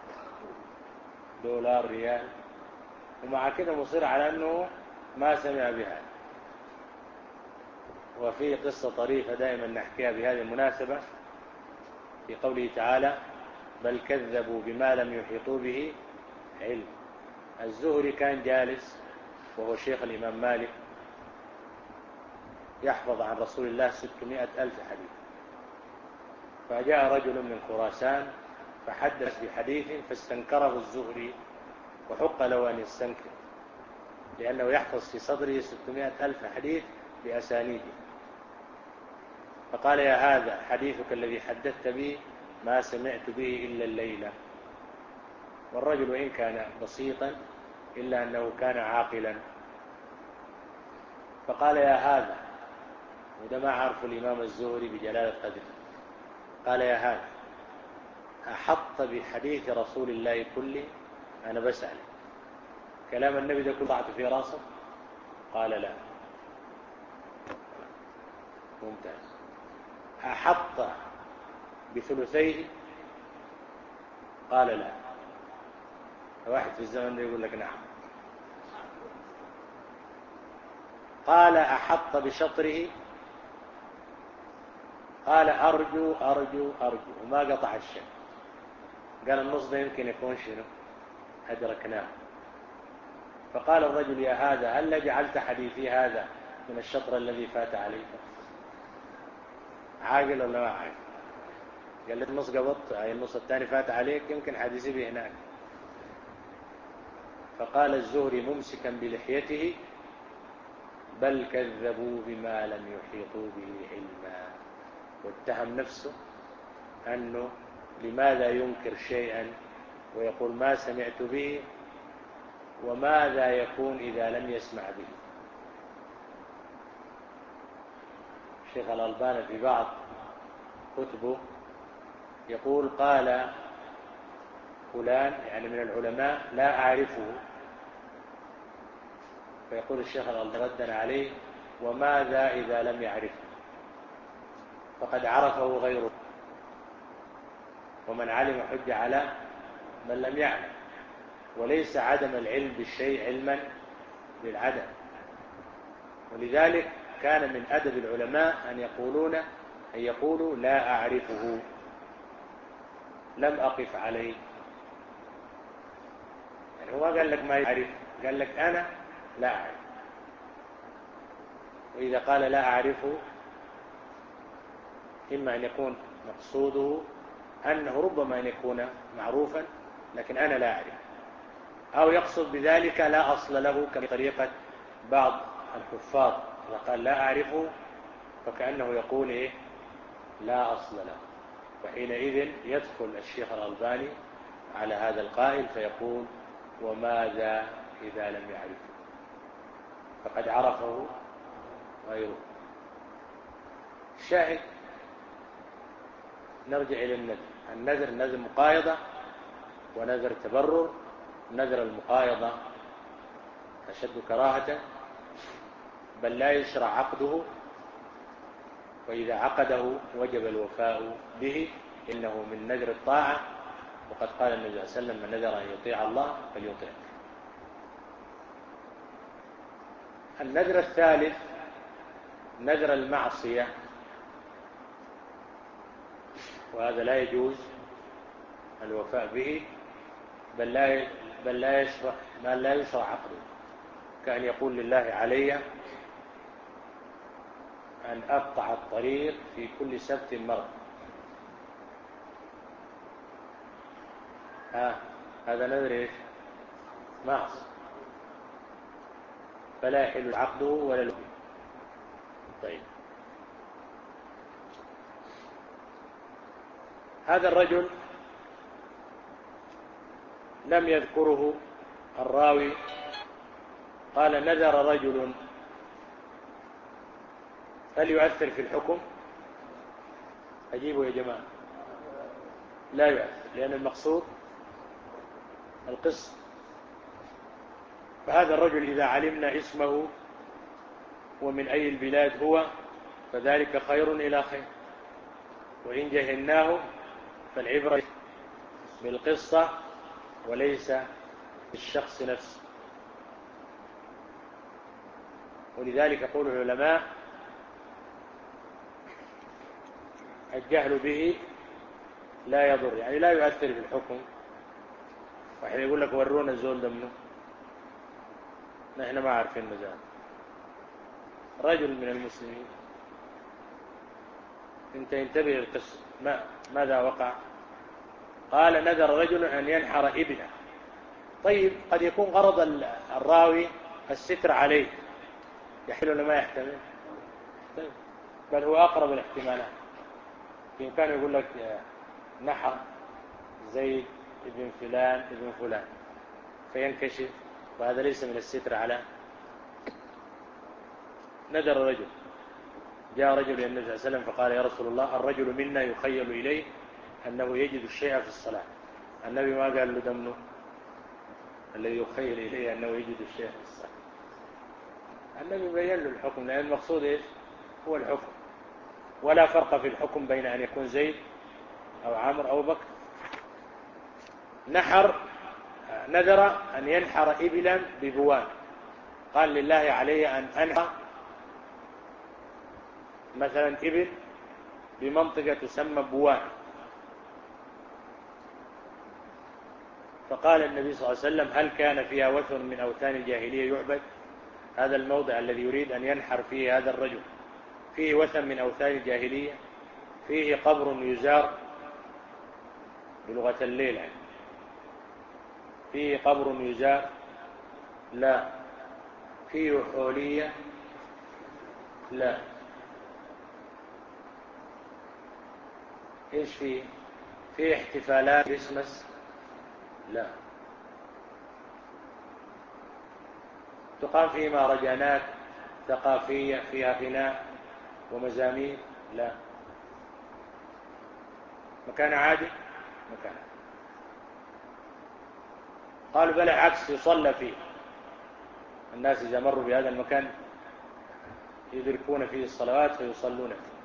دولار، ريال، ومع كده مصير على أنه ما سمع بها. وفي قصة طريفة دائما نحكيها بهذه المناسبة في قوله تعالى بل كذبوا بما لم يحيطوا به علم. الزهري كان جالس وهو شيخ الإمام مالك يحفظ عن رسول الله ستمائة ألف حديث، فجاء رجل من خراسان فحدث بحديث فاستنكره الزهري وحق له أن يستنكر، لأنه يحفظ في صدره ستمائة ألف حديث بأسانيده. فقال: يا هذا حديثك الذي حدثت به ما سمعت به إلا الليلة. والرجل وإن كان بسيطا إلا أنه كان عاقلا. فقال: يا هذا، وده ما عرف الإمام الزهري بجلالة قدره، قال: يا هذا أحط بحديث رسول الله كله؟ أنا بسأل، كلام النبي ده كله ضعت في راسه؟ قال: لا. ممتاز. أحط بثلثيه؟ قال: لا. واحد في الزمن ده يقول لك نعم. قال: أحط بشطره؟ قال: أرجو أرجو أرجو، وما قطع الشيء. قال: النص ده يمكن يكون شنو؟ أدركناه. فقال الرجل: يا هذا هل جعلت حديثي هذا من الشطر الذي فات عليك؟ عاقل ولا ما عاقل؟ قال لي: النص قبضت، أي النص الثاني فات عليك، يمكن حديثي به هناك. فقال الزهري ممسكا بلحيته: بل كذبوا بما لم يحيطوا به علما. واتهم نفسه أنه لماذا ينكر شيئا ويقول ما سمعت به، وماذا يكون إذا لم يسمع به. الشيخ الألباني في بعض كتبه يقول: قال فلان يعني من العلماء لا أعرفه، فيقول الشيخ الألباني ردا عليه: وماذا إذا لم يعرفه؟ فقد عرفه غيره، ومن علم حج على من لم يعلم. وليس عدم العلم بالشيء علما بالعدم. ولذلك كان من أدب العلماء أن يقولون أن يقولوا لا أعرفه، لم أقف عليه. يعني هو قال لك ما يعرف، قال لك أنا لا أعرف. وإذا قال لا أعرفه إما أن يكون مقصوده أنه ربما أن يكون معروفا لكن أنا لا أعرف، أو يقصد بذلك لا أصل له كطريقة بعض الحفاظ، إذا قال لا أعرفه فكأنه يقول إيه؟ لا أصل له. وحينئذ يدخل الشيخ الألباني على هذا القائل فيقول: وماذا إذا لم يعرفه؟ فقد عرفه غيره. الشاهد نرجع إلى النذر. النذر نذر مقايضة ونذر تبرر. نذر المقايضة أشد كراهة، بل لا يشرع عقده، وإذا عقده وجب الوفاء به، إنه من نذر الطاعة، وقد قال النبي صلى الله عليه وسلم: من نذر أن يطيع الله فليطيعه. النذر الثالث نذر المعصية، وهذا لا يجوز الوفاء به، بل لا بل لا يشرع ما لا يشرع عقده، كأن يقول لله علي أن أقطع الطريق في كل سبت مرة. ها هذا نذر إيش؟ معصية، فلا يحل عقده ولا الوفاء. طيب، هذا الرجل لم يذكره الراوي. قال: نذر رجل، هل يؤثر في الحكم؟ أجيبوا يا جماعة. لا يؤثر، لأن المقصود القصة. فهذا الرجل إذا علمنا اسمه ومن أي البلاد هو فذلك خير إلى خير، وإن جهلناه فالعبرة بالقصة وليس بالشخص نفسه. ولذلك يقول العلماء: الجهل به لا يضر، يعني لا يؤثر في الحكم. واحد يقول لك ورونا الزول ده منه، نحن ما عارفين مزال. رجل من المسلمين، انت انتبه للقصة، ما ماذا وقع؟ قال نذر رجل أن ينحر ابنه. طيب قد يكون غرض الراوي الستر عليه، يحتمل ولا ما يحتمل؟ طيب. بل هو أقرب الاحتمالات. بإمكانه يقول لك نحر زيد ابن فلان ابن فلان فينكشف، وهذا ليس من الستر على. نذر رجل، جاء رجل إلى النبي صلى الله عليه وسلم فقال يا رسول الله الرجل منا يخيل إليه أنه يجد الشيء في الصلاة. النبي ما قال له دمنه الذي يخيل إليه أنه يجد الشيء في الصلاة. النبي بين له الحكم، لأن المقصود إيش هو الحكم، ولا فرق في الحكم بين أن يكون زيد أو عمرو أو بكر. نحر نذر أن ينحر إبلا ببوان، قال لله علي أن أنحر مثلا إبل بمنطقة تسمى بوان، فقال النبي صلى الله عليه وسلم هل كان فيها وثن من أوثان الجاهلية يعبد؟ هذا الموضع الذي يريد أن ينحر فيه هذا الرجل فيه وثن من أوثان الجاهلية، فيه قبر يزار بلغة الليل يعني. فيه قبر يزار؟ لا. فيه حولية؟ لا. ايش فيه؟ فيه احتفالات كريسماس؟ لا. تقام فيه مهرجانات ثقافية فيها غناء ومزامير؟ لا. مكان عادي؟ مكان عادي. قالوا بل عكس يصلى فيه، الناس إذا مروا بهذا المكان يدركون فيه الصلوات فيصلون فيه.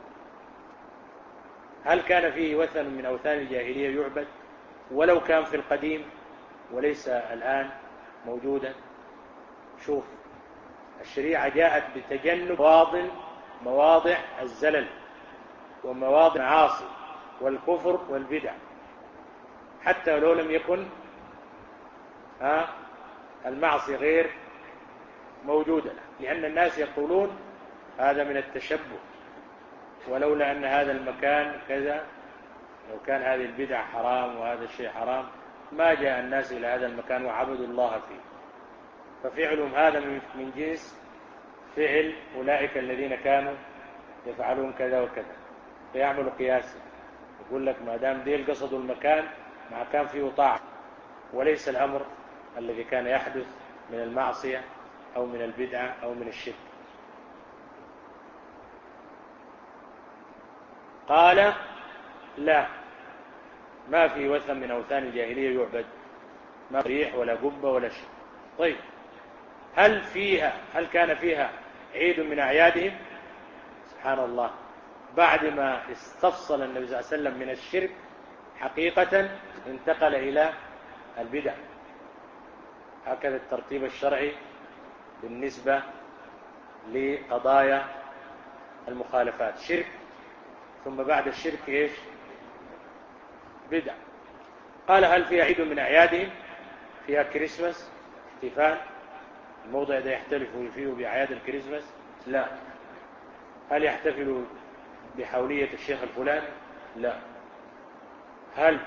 هل كان فيه وثن من أوثان الجاهلية يعبد ولو كان في القديم وليس الآن موجودا؟ شوف، الشريعة جاءت بتجنب مواضع مواضع الزلل ومواضع المعاصي والكفر والبدع، حتى لو لم يكن ها المعصية غير موجودة، لأن الناس يقولون هذا من التشبه، ولولا أن هذا المكان كذا، لو كان هذه البدع حرام وهذا الشيء حرام ما جاء الناس إلى هذا المكان وعبدوا الله فيه. ففعلهم هذا من جنس فعل أولئك الذين كانوا يفعلون كذا وكذا، فيعملوا قياسا، يقول لك ما دام ديل قصدوا المكان مع كان فيه طاعة، وليس الأمر الذي كان يحدث من المعصية أو من البدعة أو من الشرك. قال لا، ما في وثن من أوثان الجاهلية يعبد، ما ريح ولا قبة ولا شيء. طيب هل فيها هل كان فيها عيد من أعيادهم؟ سبحان الله، بعد ما استفصل النبي صلى الله عليه وسلم من الشرك حقيقة انتقل إلى البدع. هكذا الترتيب الشرعي بالنسبة لقضايا المخالفات، شرك ثم بعد الشرك إيش؟ بدع. قال هل فيها عيد من أعيادهم؟ فيها كريسماس احتفال، الموضع ده يحتفلوا فيه بأعياد الكريسماس؟ لا. هل يحتفلوا بحولية الشيخ الفلاني؟ لا. هل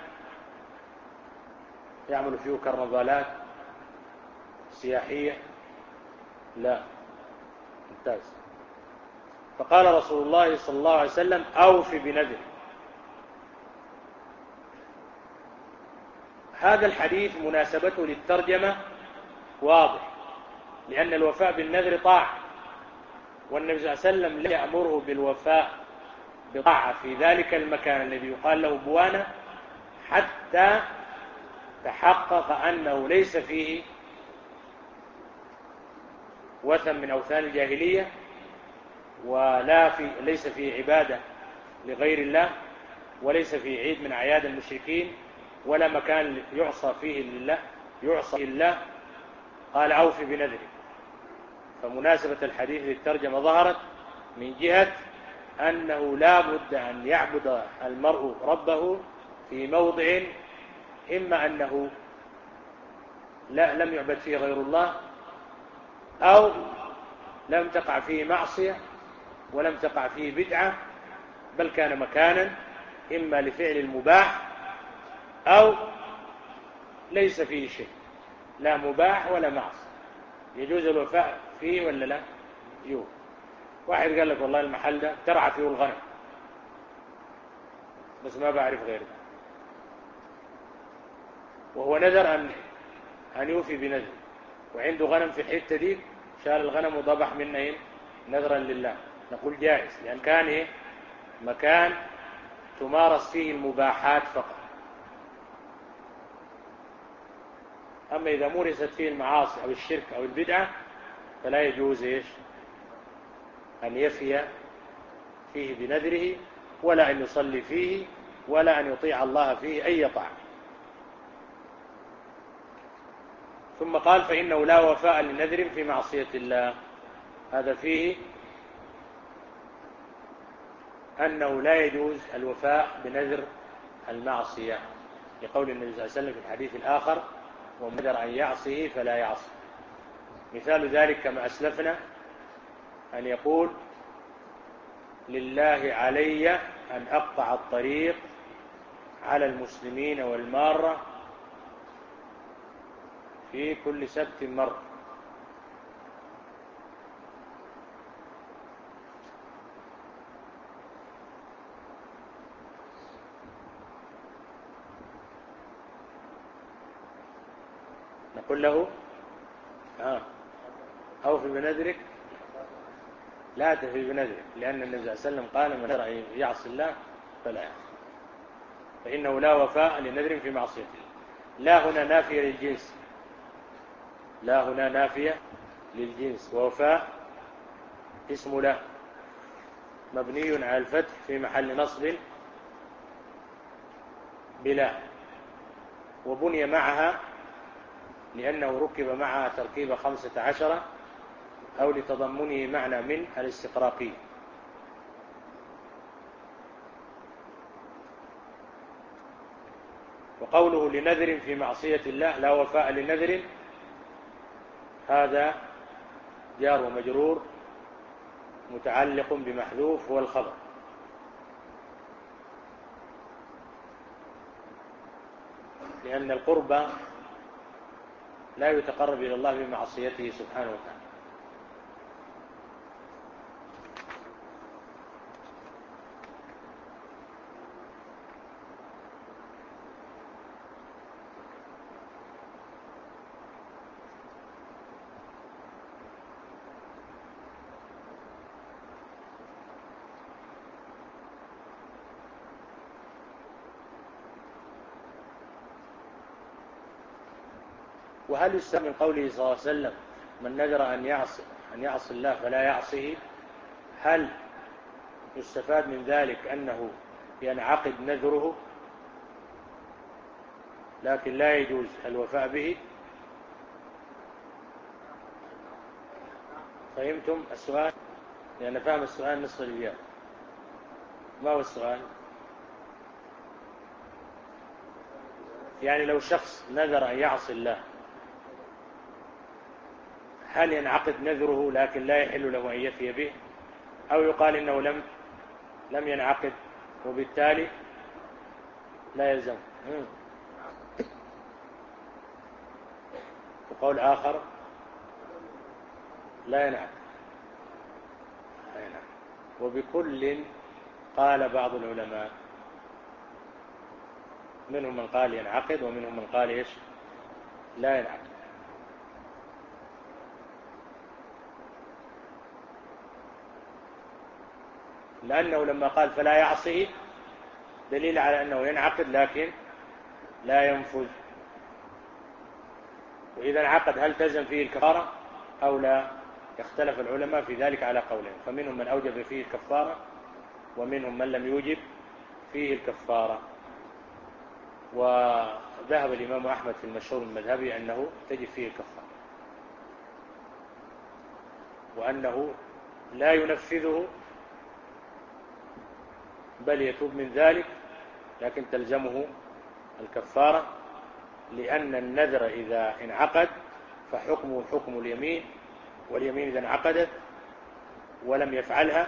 يعملوا فيه كرنفالات سياحية؟ لا. ممتاز. فقال رسول الله صلى الله عليه وسلم أوف بنذر. هذا الحديث مناسبته للترجمة واضح، لأن الوفاء بالنذر طاعة، والنبي صلى الله عليه وسلم لا يأمره بالوفاء بطاعة في ذلك المكان الذي يقال له بوانا حتى تحقق أنه ليس فيه وثن من أوثان الجاهلية، ولا في ليس فيه عبادة لغير الله، وليس فيه عيد من أعياد المشركين، ولا مكان يعصى فيه لله يعصى الله. قال أوف بنذره. فمناسبة الحديث للترجمة ظهرت من جهة أنه لا بد أن يعبد المرء ربه في موضع إما أنه لا لم يعبد فيه غير الله، أو لم تقع فيه معصية ولم تقع فيه بدعة، بل كان مكانا إما لفعل المباح أو ليس فيه شيء، لا مباح ولا معصية، يجوز الوفاء فيه ولا لا؟ يوه. واحد قال لك والله المحل ده ترعى فيه الغنم بس ما بعرف غيره، وهو نذر أن أن يوفي بنذر، وعنده غنم في الحتة دي، شال الغنم وضبح منه إيه؟ نذرا لله، نقول جائز، لأن كان إيه؟ مكان تمارس فيه المباحات فقط. أما إذا مورست فيه المعاصي أو الشرك أو البدعة فلا يجوز إيش؟ أن يفي فيه بنذره، ولا أن يصلي فيه، ولا أن يطيع الله فيه أي طاعة. ثم قال فإنه لا وفاء لنذر في معصية الله. هذا فيه أنه لا يجوز الوفاء بنذر المعصية، لقول النبي صلى الله عليه وسلم في الحديث الآخر: ومن نذر أن يعصيه فلا يعصي. مثال ذلك كما أسلفنا أن يقول: لله علي أن أقطع الطريق على المسلمين والمارة في كل سبت مرة. نقول له: آه أوفي بنذرك، لا تفي بنذرك، لأن النبي صلى الله عليه وسلم قال: من نذر أن يعصي الله فلا يعصي، فإنه لا وفاء لنذر في معصية الله. لا هنا نافية للجنس، لا هنا نافية للجنس، ووفاء اسم لا مبني على الفتح في محل نصب بلا، وبني معها لأنه ركب معها تركيب خمسة عشر، أو لتضمنه معنى من الاستقراقية. وقوله لنذر في معصية الله لا وفاء لنذر، هذا جار ومجرور متعلق بمحذوف هو الخبر، لأن القرب لا يتقرب إلى الله بمعصيته سبحانه وتعالى. وهل يستفاد من قوله صلى الله عليه وسلم: من نذر أن يعصي أن يعصي الله فلا يعصيه، هل يستفاد من ذلك أنه ينعقد نذره لكن لا يجوز الوفاء به؟ فهمتم السؤال؟ لأن فهم السؤال نصف الإجابة. ما هو السؤال؟ يعني لو شخص نذر أن يعصي الله، هل ينعقد نذره لكن لا يحل له أن يفي به، أو يقال إنه لم لم ينعقد وبالتالي لا يلزم؟ وقول آخر لا ينعقد. وبكل قال بعض العلماء، منهم من قال ينعقد ومنهم من قال إيش؟ لا ينعقد. لأنه لما قال فلا يعصيه دليل على أنه ينعقد لكن لا ينفذ. وإذا انعقد هل تلزم فيه الكفارة أو لا؟ يختلف العلماء في ذلك على قولين، فمنهم من أوجب فيه الكفارة ومنهم من لم يوجب فيه الكفارة. وذهب الإمام أحمد في المشهور المذهبي أنه تجب فيه الكفارة، وأنه لا ينفذه بل يتوب من ذلك، لكن تلزمه الكفارة، لأن النذر إذا انعقد فحكمه حكم اليمين، واليمين إذا انعقدت ولم يفعلها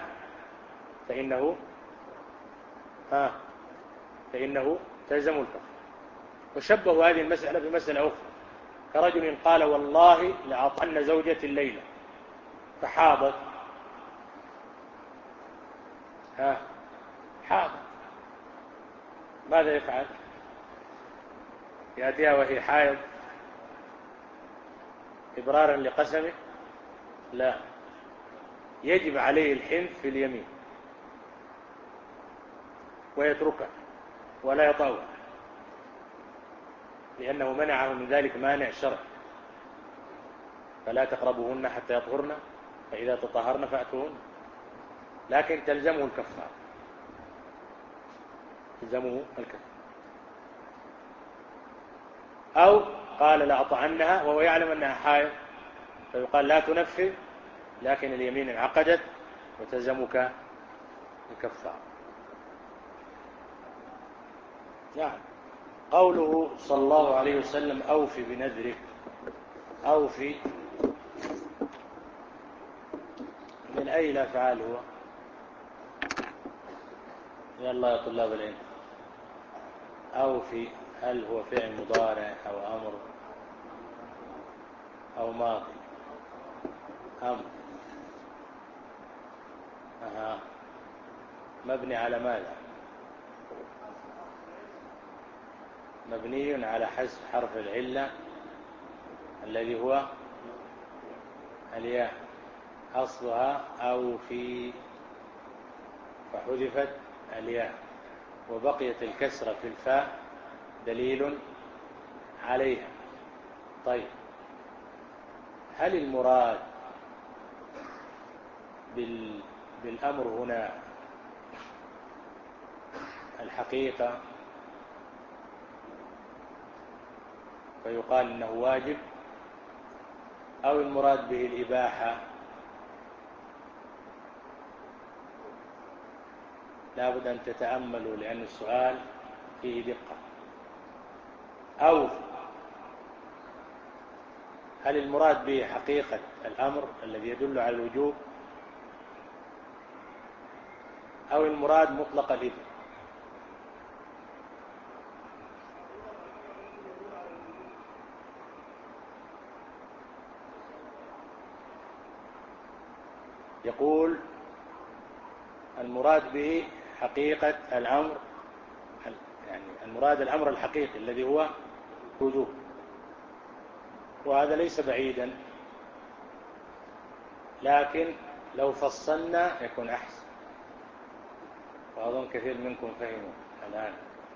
فإنه ها فإنه تلزم الكفارة. وشبهوا هذه المسألة بمسألة أخرى، كرجل قال والله لأطعن زوجتي الليلة فحاضت، ها حاضت، ماذا يفعل؟ يأتيها وهي حائض إبرارا لقسمه؟ لا، يجب عليه الحنث في اليمين ويتركها ولا يطوع، لأنه منعه من ذلك مانع شرعي، فلا تقربوهن حتى يطهرن فإذا تطهرن فأتوهن، لكن تلزمه الكفارة، تلزمه الكفارة. أو قال لأطعنها وهو يعلم أنها حائض، فيقال لا تنفذ، لكن اليمين انعقدت وتلزمك الكفارة. نعم. قوله صلى الله عليه وسلم أوفي بنذرك، أوفي من أي الأفعال هو؟ يلا يا طلاب العلم، أوفي هل هو فعل مضارع أو أمر أو ماضي؟ أمر. أها. مبني على ماذا؟ مبني على حذف حرف العلة الذي هو الياء، أصلها أو في فحذفت الياء وبقيت الكسرة في الفاء دليل عليها. طيب، هل المراد بال... بالأمر هنا الحقيقة فيقال إنه واجب، أو المراد به الإباحة؟ لا بد أن تتأملوا لأن السؤال فيه دقة. أو هل المراد به حقيقة الأمر الذي يدل على الوجوب، أو المراد مطلق الإذن؟ يقول المراد به حقيقة الأمر، يعني المراد الأمر الحقيقي الذي هو وجوب، وهذا ليس بعيدا، لكن لو فصلنا يكون أحسن، وأظن كثير منكم فهموا الآن.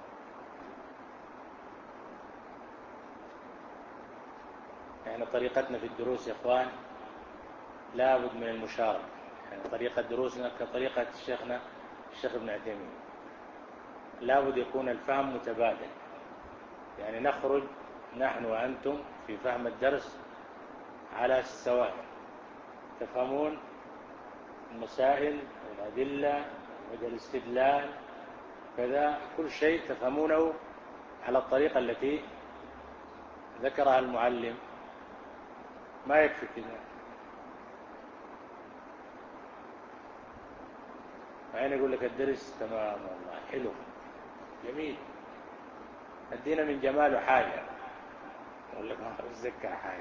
يعني طريقتنا في الدروس يا إخوان لا بد من المشاركة، يعني طريقة دروسنا كطريقة شيخنا الشيخ ابن عثيمين، لا بد يكون الفهم متبادل، يعني نخرج نحن وأنتم في فهم الدرس على السواء، تفهمون المسائل والأدلة وجه الاستدلال كذا، كل شيء تفهمونه على الطريقة التي ذكرها المعلم، ما يكفي كذا. معين يقول لك الدرس تمام والله حلو جميل، ادينا من جماله حاجة، يقول لك ما أتذكر حاجة،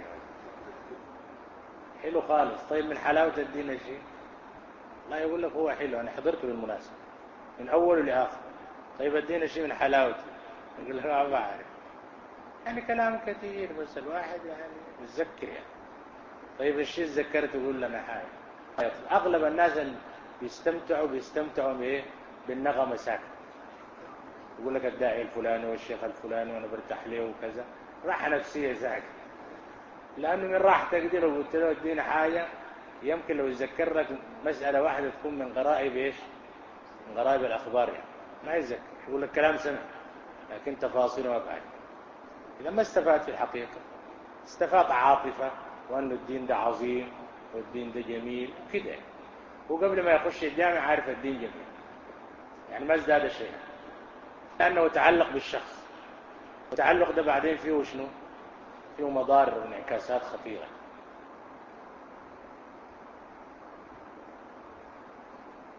حلو خالص. طيب من حلاوة ادينا شيء، لا يقول لك هو حلو، أنا حضرته بالمناسبة من أول لآخر، طيب ادينا شيء من حلاوته، يقول لك ما بعرف، يعني كلام كثير بس الواحد يعني متذكر يعني. طيب الشيء ذكرته يقول لنا حاجة. أغلب الناس بيستمتعوا بيستمتعوا بإيه؟ بالنغمة ساكت، يقول لك الداعي الفلاني والشيخ الفلاني وأنا برتاح له وكذا، راحة نفسية ساكت، لأنه من راحتك دي لو قلت له ادينا حاجة يمكن لو يذكر لك مسألة واحدة تكون من غرائب إيش؟ من غرائب الأخبار، يعني ما يتذكر، يقول لك كلام سمع لكن تفاصيله ما بعد. إذا ما استفاد في الحقيقة، استفاد عاطفة وأن الدين ده عظيم والدين ده جميل كده، وقبل ما يخش الجامع عارف الدين جميل، يعني ما ازداد شيء، لأنه تعلق بالشخص، وتعلق ده بعدين فيه شنو؟ فيه مضار وانعكاسات خطيرة.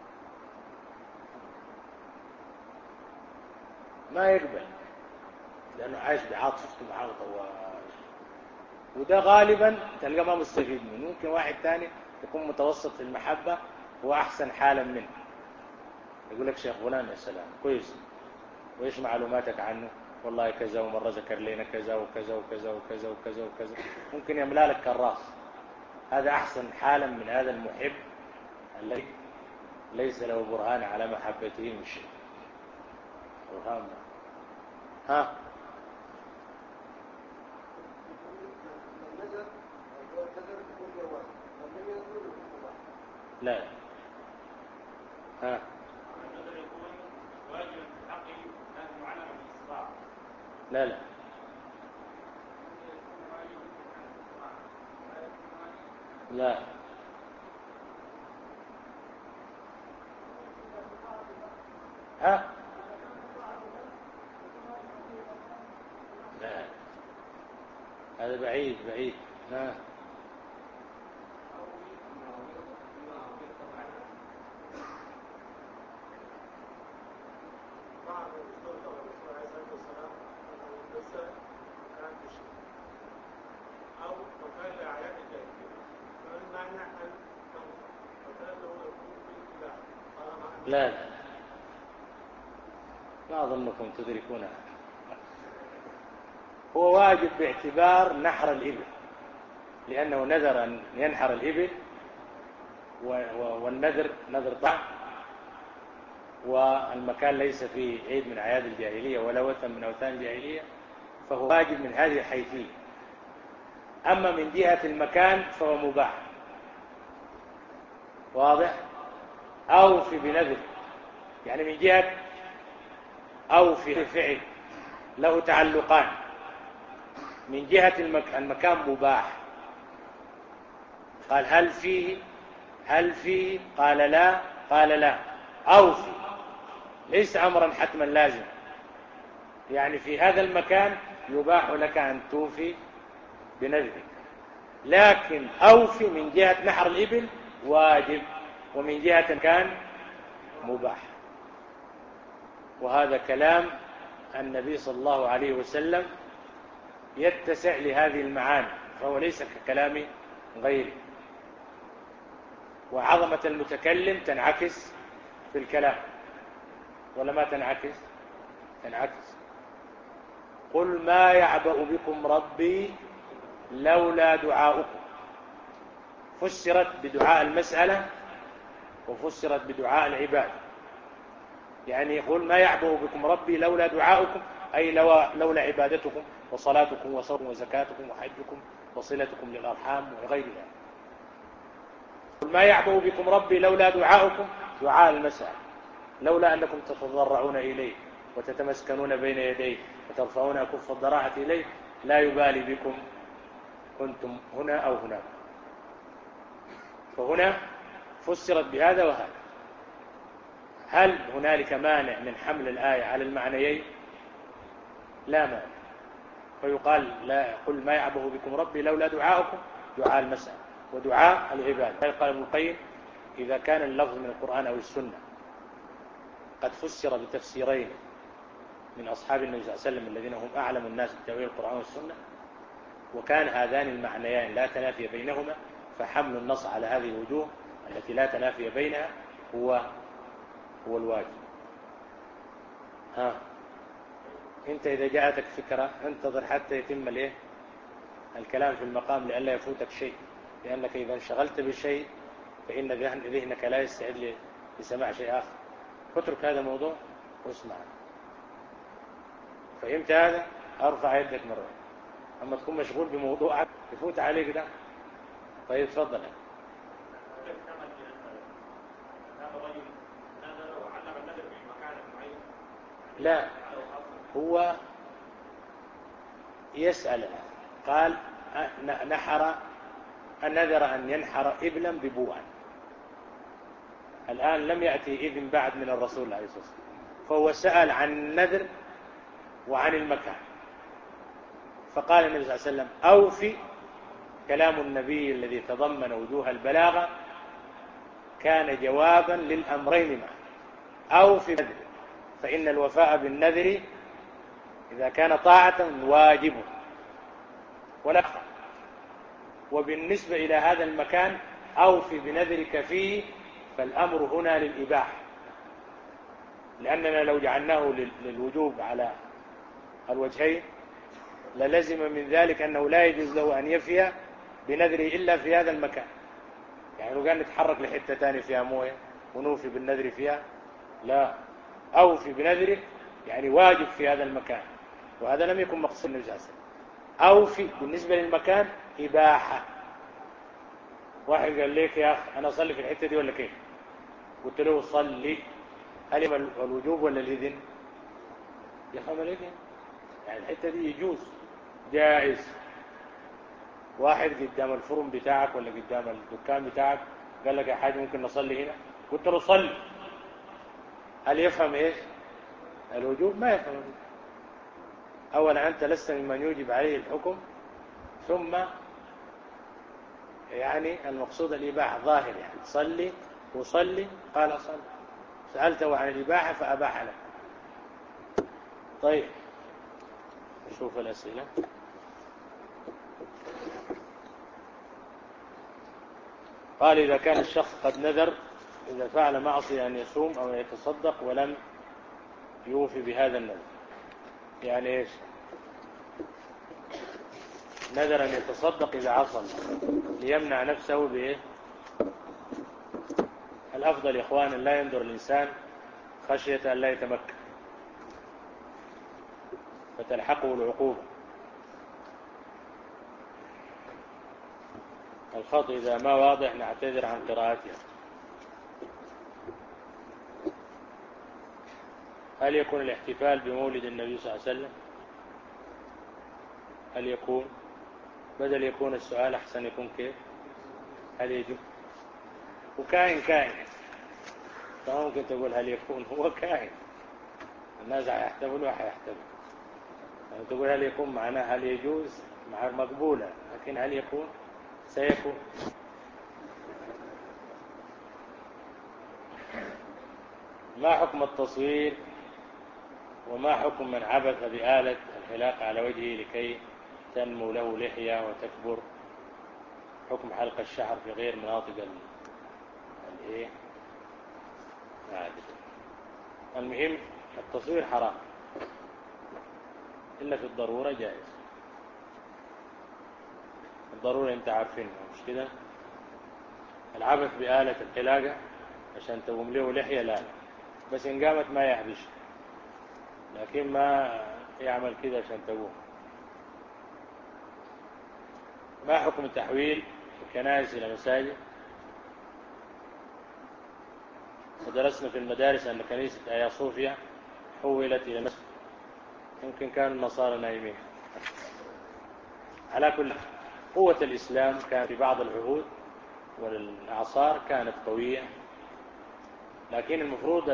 ما يقبل لأنه عايش بعاطفته معاه و... وده غالبا تلقى ما مستفيد منه. ممكن واحد تاني يكون متوسط في المحبة وأحسن حالا منه، يقول لك شيخ فلان يا سلام كويس، وإيش معلوماتك عنه؟ والله كذا، ومرة ذكر لنا كذا وكذا وكذا وكذا وكذا وكذا، ممكن يملا لك كراس. هذا أحسن حالا من هذا المحب الذي ليس له برهان على محبته من شيء. ها لا ها لا لا لا ها لا، هذا بعيد بعيد. ها لا لا ما أظنكم تدركونها. هو واجب باعتبار نحر الإبل، لأنه نذر أن ينحر الإبل، والنذر نذر طعم، والمكان ليس فيه عيد من أعياد الجاهلية ولا وثن من أوثان الجاهلية، فهو واجب من هذه الحيثية. أما من جهة المكان فهو مباح. واضح؟ أوفي بنذر، يعني من جهة أوفي فعل له تعلقان. من جهة المكان مباح، قال هل فيه هل فيه قال لا، قال لا. أوفي ليس أمرا حتما لازم، يعني في هذا المكان يباح لك أن توفي بنذرك، لكن أوفي من جهة نحر الإبل واجب، ومن جهة كان مباح. وهذا كلام النبي صلى الله عليه وسلم يتسع لهذه المعاني، فهو ليس ككلام غيره. وعظمة المتكلم تنعكس في الكلام ولا ما تنعكس؟ تنعكس. قل ما يعبأ بكم ربي لولا دعاؤكم، فسرت بدعاء المسألة وفسرت بدعاء العباد. يعني يقول ما يعبأ بكم ربي لولا دعاؤكم، أي لولا عبادتكم وصلاتكم وصومكم وزكاتكم وحجكم وصلتكم للأرحام وغير ذلك. قل ما يعبأ بكم ربي لولا دعاؤكم، دعاء المسألة، لولا أنكم تتضرعون إليه وتتمسكنون بين يديه وترفعون أكف الضراعة إليه لا يبالي بكم كنتم هنا أو هناك. فهنا فسرت بهذا وهذا. هل هنالك مانع من حمل الآية على المعنيين؟ لا مانع. فيقال لا، قل ما يعبأ بكم ربي لولا دعاؤكم، دعاء المسألة ودعاء العباد. قال ابن القيم إذا كان اللفظ من القرآن أو السنة قد فسر بتفسيرين من أصحاب النبي صلى الله عليه وسلم الذين هم أعلم الناس بتأويل القرآن والسنة، وكان هذان المعنيان لا تنافي بينهما، فحمل النص على هذه الوجوه التي لا تنافي بينها هو هو الواجب. ها انت إذا جاءتك فكرة انتظر حتى يتم الايه الكلام في المقام لئلا يفوتك شيء، لأنك إذا انشغلت بشيء فإن ذهنك لا يستعد لسماع شيء آخر. اترك هذا الموضوع واسمع. فهمت هذا؟ ارفع يدك مرة. أما تكون مشغول بموضوعك يفوت عليك ده. طيب تفضل. لا، هو يسأل، قال نحر نذر أن ينحر إبلا ببوعا. الآن لم يأتي إذن بعد من الرسول عليه الصلاة والسلام، فهو سأل عن النذر وعن المكان. فقال النبي صلى الله عليه وسلم أوفي. كلام النبي الذي تضمن وجوه البلاغة كان جوابا للأمرين معا. أوفي بالنذر، فإن الوفاء بالنذر إذا كان طاعة واجب ولا أكثر. وبالنسبة إلى هذا المكان أوفي بنذرك فيه، فالأمر هنا للإباحة، لأننا لو جعلناه للوجوب على الوجهين للزم من ذلك أنه لا يجوز له أن يفي بنذره إلا في هذا المكان. يعني لو قال نتحرك لحتة تاني فيها موية ونوفي بالنذر فيها، لا، أوفي بنذرك يعني واجب في هذا المكان، وهذا لم يكن مقصود النبي صلى الله عليه وسلم. أوفي بالنسبة للمكان إباحة. واحد قال لك يا أخي أنا أصلي في الحتة دي ولا كيف؟ قلت له صلي، هل يفهم الوجوب ولا الإذن؟ يفهم الإذن، يعني الحتة دي يجوز جائز. واحد قدام الفرن بتاعك ولا قدام الدكان بتاعك قال لك يا حاج ممكن نصلي هنا، قلت له صلي، هل يفهم ايش الوجوب؟ ما يفهم الوجوب. اولا انت لست ممن يوجب عليه الحكم، ثم يعني المقصود الاباحه ظاهر، يعني صلي وصلي، قال صلي، سالته عن الاباحه فاباح لك. طيب نشوف الاسئله. قال إذا كان الشخص قد نذر إذا فعل معصية أن يصوم أو يتصدق ولم يوفي بهذا النذر، يعني إيش؟ نذر أن يتصدق إذا عصم ليمنع نفسه بإيه؟ الأفضل يا إخوان أن لا ينذر الإنسان خشية أن لا يتمكن فتلحقه العقوبة. الخط إذا ما واضح نعتذر عن قراءتها. هل يكون الاحتفال بمولد النبي صلى الله عليه وسلم؟ هل يكون؟ بدل يكون السؤال أحسن يكون كيف؟ هل يجب؟ وكائن كائن، فممكن تقول هل يكون، هو كائن، الناس هيحتفلوا وهيحتفلوا. يعني تقول هل يكون معناه هل يجوز مع مقبولة، لكن هل يكون؟ سيكون. ما حكم التصوير وما حكم من عبث بآلة الحلاق على وجهه لكي تنمو له لحية وتكبر؟ حكم حلق الشعر في غير مناطق الايه؟ المهم التصوير حرام إلا في الضرورة جائز. الضرورة انت عارفينها مش كده؟ العبث بآلة الحلاقة عشان تقوم له لحية لا، بس إن قامت ما يحبش، لكن ما يعمل كده عشان تقوم. ما حكم تحويل الكنائس إلى مساجد؟ ودرسنا في المدارس أن كنيسة آيا صوفيا حولت إلى مسجد، يمكن كانوا النصارى نايمين. على كل قوة الإسلام كان في بعض العهود والأعصار كانت قوية، لكن المفروض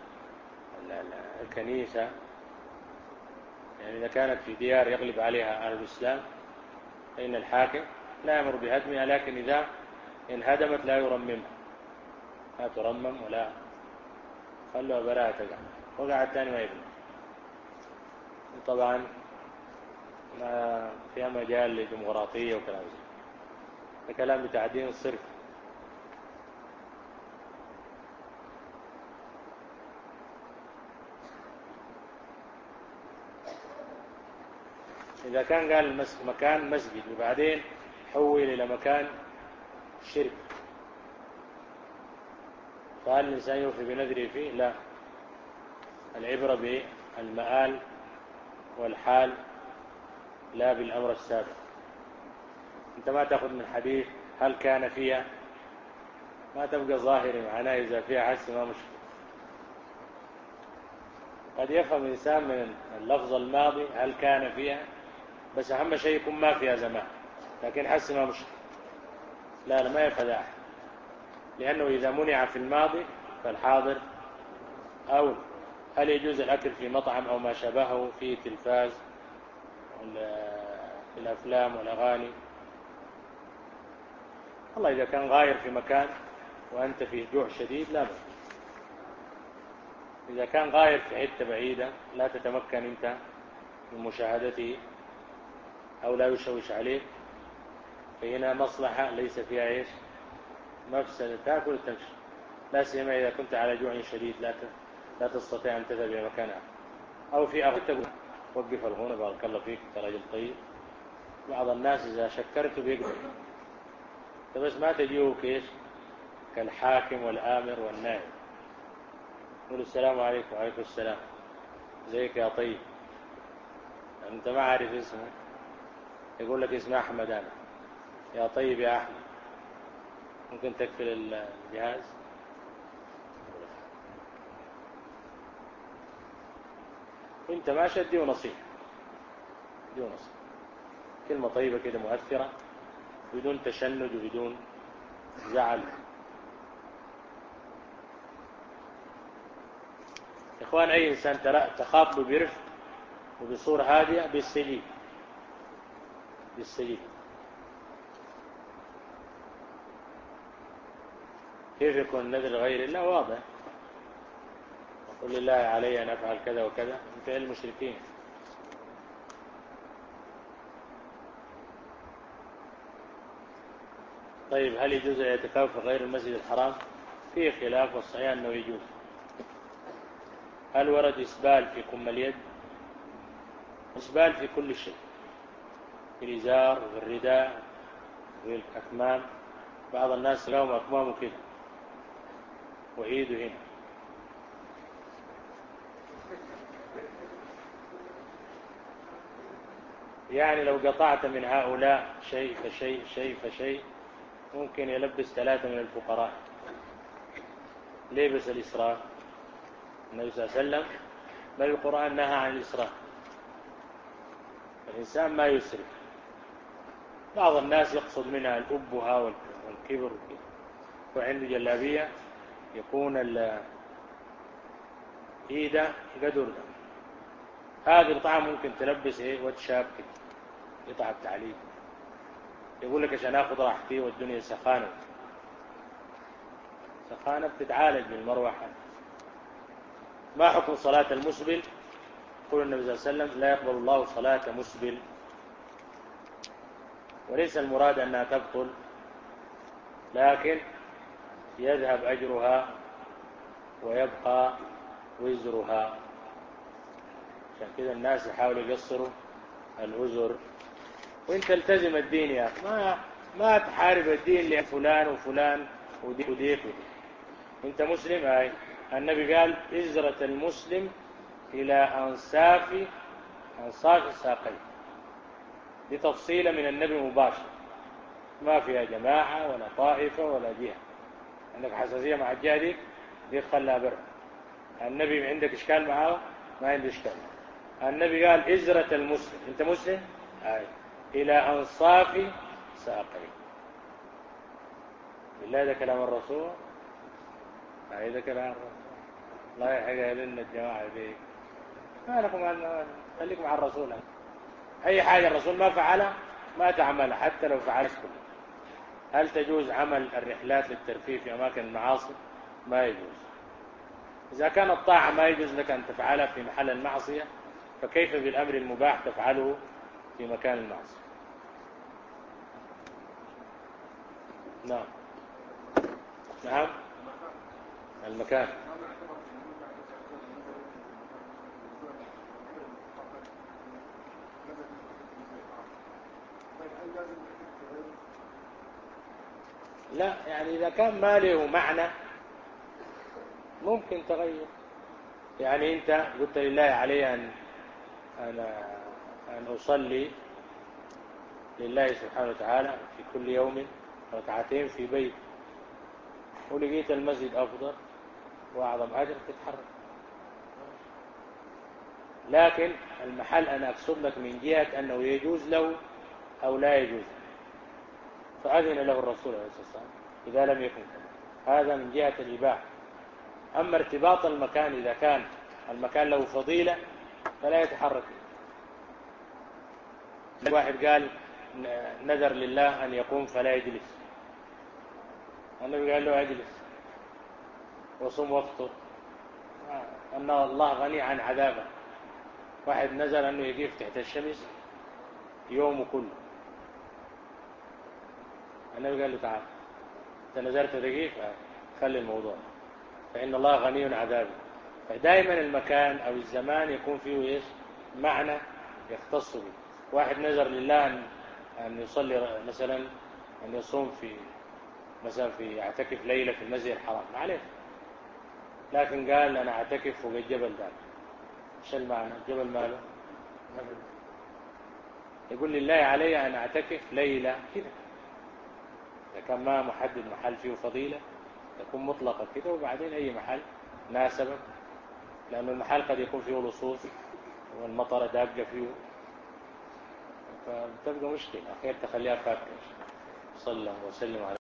الكنيسة يعني إذا كانت في ديار يغلب عليها أهل الإسلام فإن الحاكم لا يأمر بهدمها، لكن إذا انهدمت لا يرممها، لا ترمم ولا خلوها براءة تقع، وقع الثاني ما يبنى. طبعا ما فيها مجال لديمقراطية وكلام زي ده، كلام بتعدين الصرف. إذا كان قال مكان مسجد وبعدين حول إلى مكان شرك، فهل الإنسان يوفي بنذره فيه؟ لا، العبرة بالمآل والحال لا بالأمر السابق. أنت ما تأخذ من حديث هل كان فيها، ما تبقى ظاهري معناه إذا فيها حس ما مشكلة. قد يفهم الإنسان من اللفظ الماضي هل كان فيها، بس أهم شيء يكون ما فيها زمان، لكن حس ما مشكلة. لا لا ما يفهم أحد، لأنه إذا منع في الماضي فالحاضر أو هل يجوز الأكل في مطعم أو ما شابهه في تلفاز في الأفلام والأغاني؟ والله إذا كان غاير في مكان وأنت فيه جوع شديد لا بأس. إذا كان غاير في حتة بعيدة لا تتمكن أنت من مشاهدته أو لا يشوش عليه، فهنا مصلحة ليس فيها إيش مفسدة، تأكل وتمشي، لا سيما إذا كنت على جوع شديد لا لا تستطيع أن تذهب إلى مكانها، أو في أخذ تقول وقف الغنى بارك الله فيك أنت رجل طيب. بعض الناس إذا شكرت بيقبل، بس ما تجيه كيش كالحاكم والآمر والنائب، يقول السلام عليكم. وعليكم السلام، زيك يا طيب، أنت ما عارف اسمه، يقول لك اسمه أحمد أنا، يا طيب يا أحمد ممكن تقفل الجهاز. انت ما شدي ونصيحة دي ونصيحة، كلمة طيبة كده مؤثرة بدون تشنج وبدون زعل. إخوان أي إنسان تخاطبه برفق وبصورة هادئة بالسجيد بالسجيد. كيف يكون النذر غير الله؟ واضح، وقل لله علي أن أفعل كذا وكذا من فعل المشركين. طيب هل يجوز الاعتكاف في غير المسجد الحرام؟ فيه خلاف، والصحيح أنه يجوز. هل ورد إسبال في كم اليد؟ إسبال في كل شيء، في الإزار وفي الرداء وفي الأكمام. بعض الناس لهم أكمامه كده وإيده هنا، يعني لو قطعت من هؤلاء شيء فشيء شيء فشيء ممكن يلبس ثلاثة من الفقراء. ليه بس الإسراف؟ النبي صلى الله عليه وسلم بل القرآن نهى عن الإسراف، الإنسان ما يسرف. بعض الناس يقصد منها الأبهة والكبر، وعنده جلابية يكون إيده قدر، هذه القطعة ممكن تلبس إيه وتشاب كده قطعة تعليق، يقول لك عشان آخذ راحتي والدنيا سخانة. سخانة بتتعالج بالمروحة. ما حكم صلاة المسبل؟ يقول النبي صلى الله عليه وسلم لا يقبل الله صلاة مسبل، وليس المراد أنها تبطل، لكن يذهب أجرها ويبقى وزرها. عشان كده الناس يحاولوا يقصروا الأزر، وانت التزم الدين يا أخي، ما ما تحارب الدين لفلان وفلان وديك وديك وديك. انت مسلم. هاي النبي قال إزرة المسلم إلى أنصاف أنصاف ساقيه، دي تفصيلة من النبي مباشر، ما فيها جماعة ولا طائفة ولا جهة. عندك حساسية مع الجهة دي دي خلها برا. النبي عندك إشكال معاه؟ ما عنده إشكال. النبي قال إزرة المسلم، انت مسلم هاي إلى أنصاف ساقيه. بالله ده كلام الرسول؟ هاي ده كلام الرسول. الله يحقق لنا الجماعة دي، ما لكم أن خليكم مع الرسول. أي حاجة الرسول ما فعلها ما تعملها حتى لو فعلت كلها. هل تجوز عمل الرحلات للترفيه في أماكن المعاصي؟ ما يجوز. إذا كانت الطاعة ما يجوز لك أن تفعلها في محل المعصية، فكيف بالأمر المباح تفعله في مكان المعصية؟ نعم نعم المكان. لا يعني إذا كان ما له معنى ممكن تغير. يعني أنت قلت لله علي أن أنا أن أصلي لله سبحانه وتعالى في كل يوم ركعتين في بيت، ولقيت المسجد أفضل وأعظم أجر تتحرك. لكن المحل أنا أقصد لك من جهة أنه يجوز له أو لا يجوز، فأذن له الرسول عليه الصلاة والسلام إذا لم يكن كذا، هذا من جهة الإباحة. أما ارتباط المكان إذا كان المكان له فضيلة فلا يتحرك. واحد قال نذر لله أن يقوم فلا يجلس، النبي قال له أجلس وصم وافطر، أن الله غني عن عذابه. واحد نزل أنه يقف تحت الشمس يومه كله، النبي قال له تعال أنت نزلت تقف خلي الموضوع، فإن الله غني عن ذلك. فدائما المكان أو الزمان يكون فيه إيش معنى يختص به. واحد نذر لله أن يصلي مثلا، أن يصوم في مثلا في يعتكف ليلة في المسجد الحرام عليه، لكن قال أنا أعتكف فوق الجبل ده، إيش المعنى؟ الجبل ماله؟ يقول لله علي أن أعتكف ليلة كده، إذا كان ما محدد محل فيه فضيلة تكون مطلقة كده، وبعدين أي محل ناسبك، لأن المحل قد يكون فيه لصوص والمطر داقة فيه، فتبقى مشكلة. خير تخليها فاتحة. صلى الله وسلم على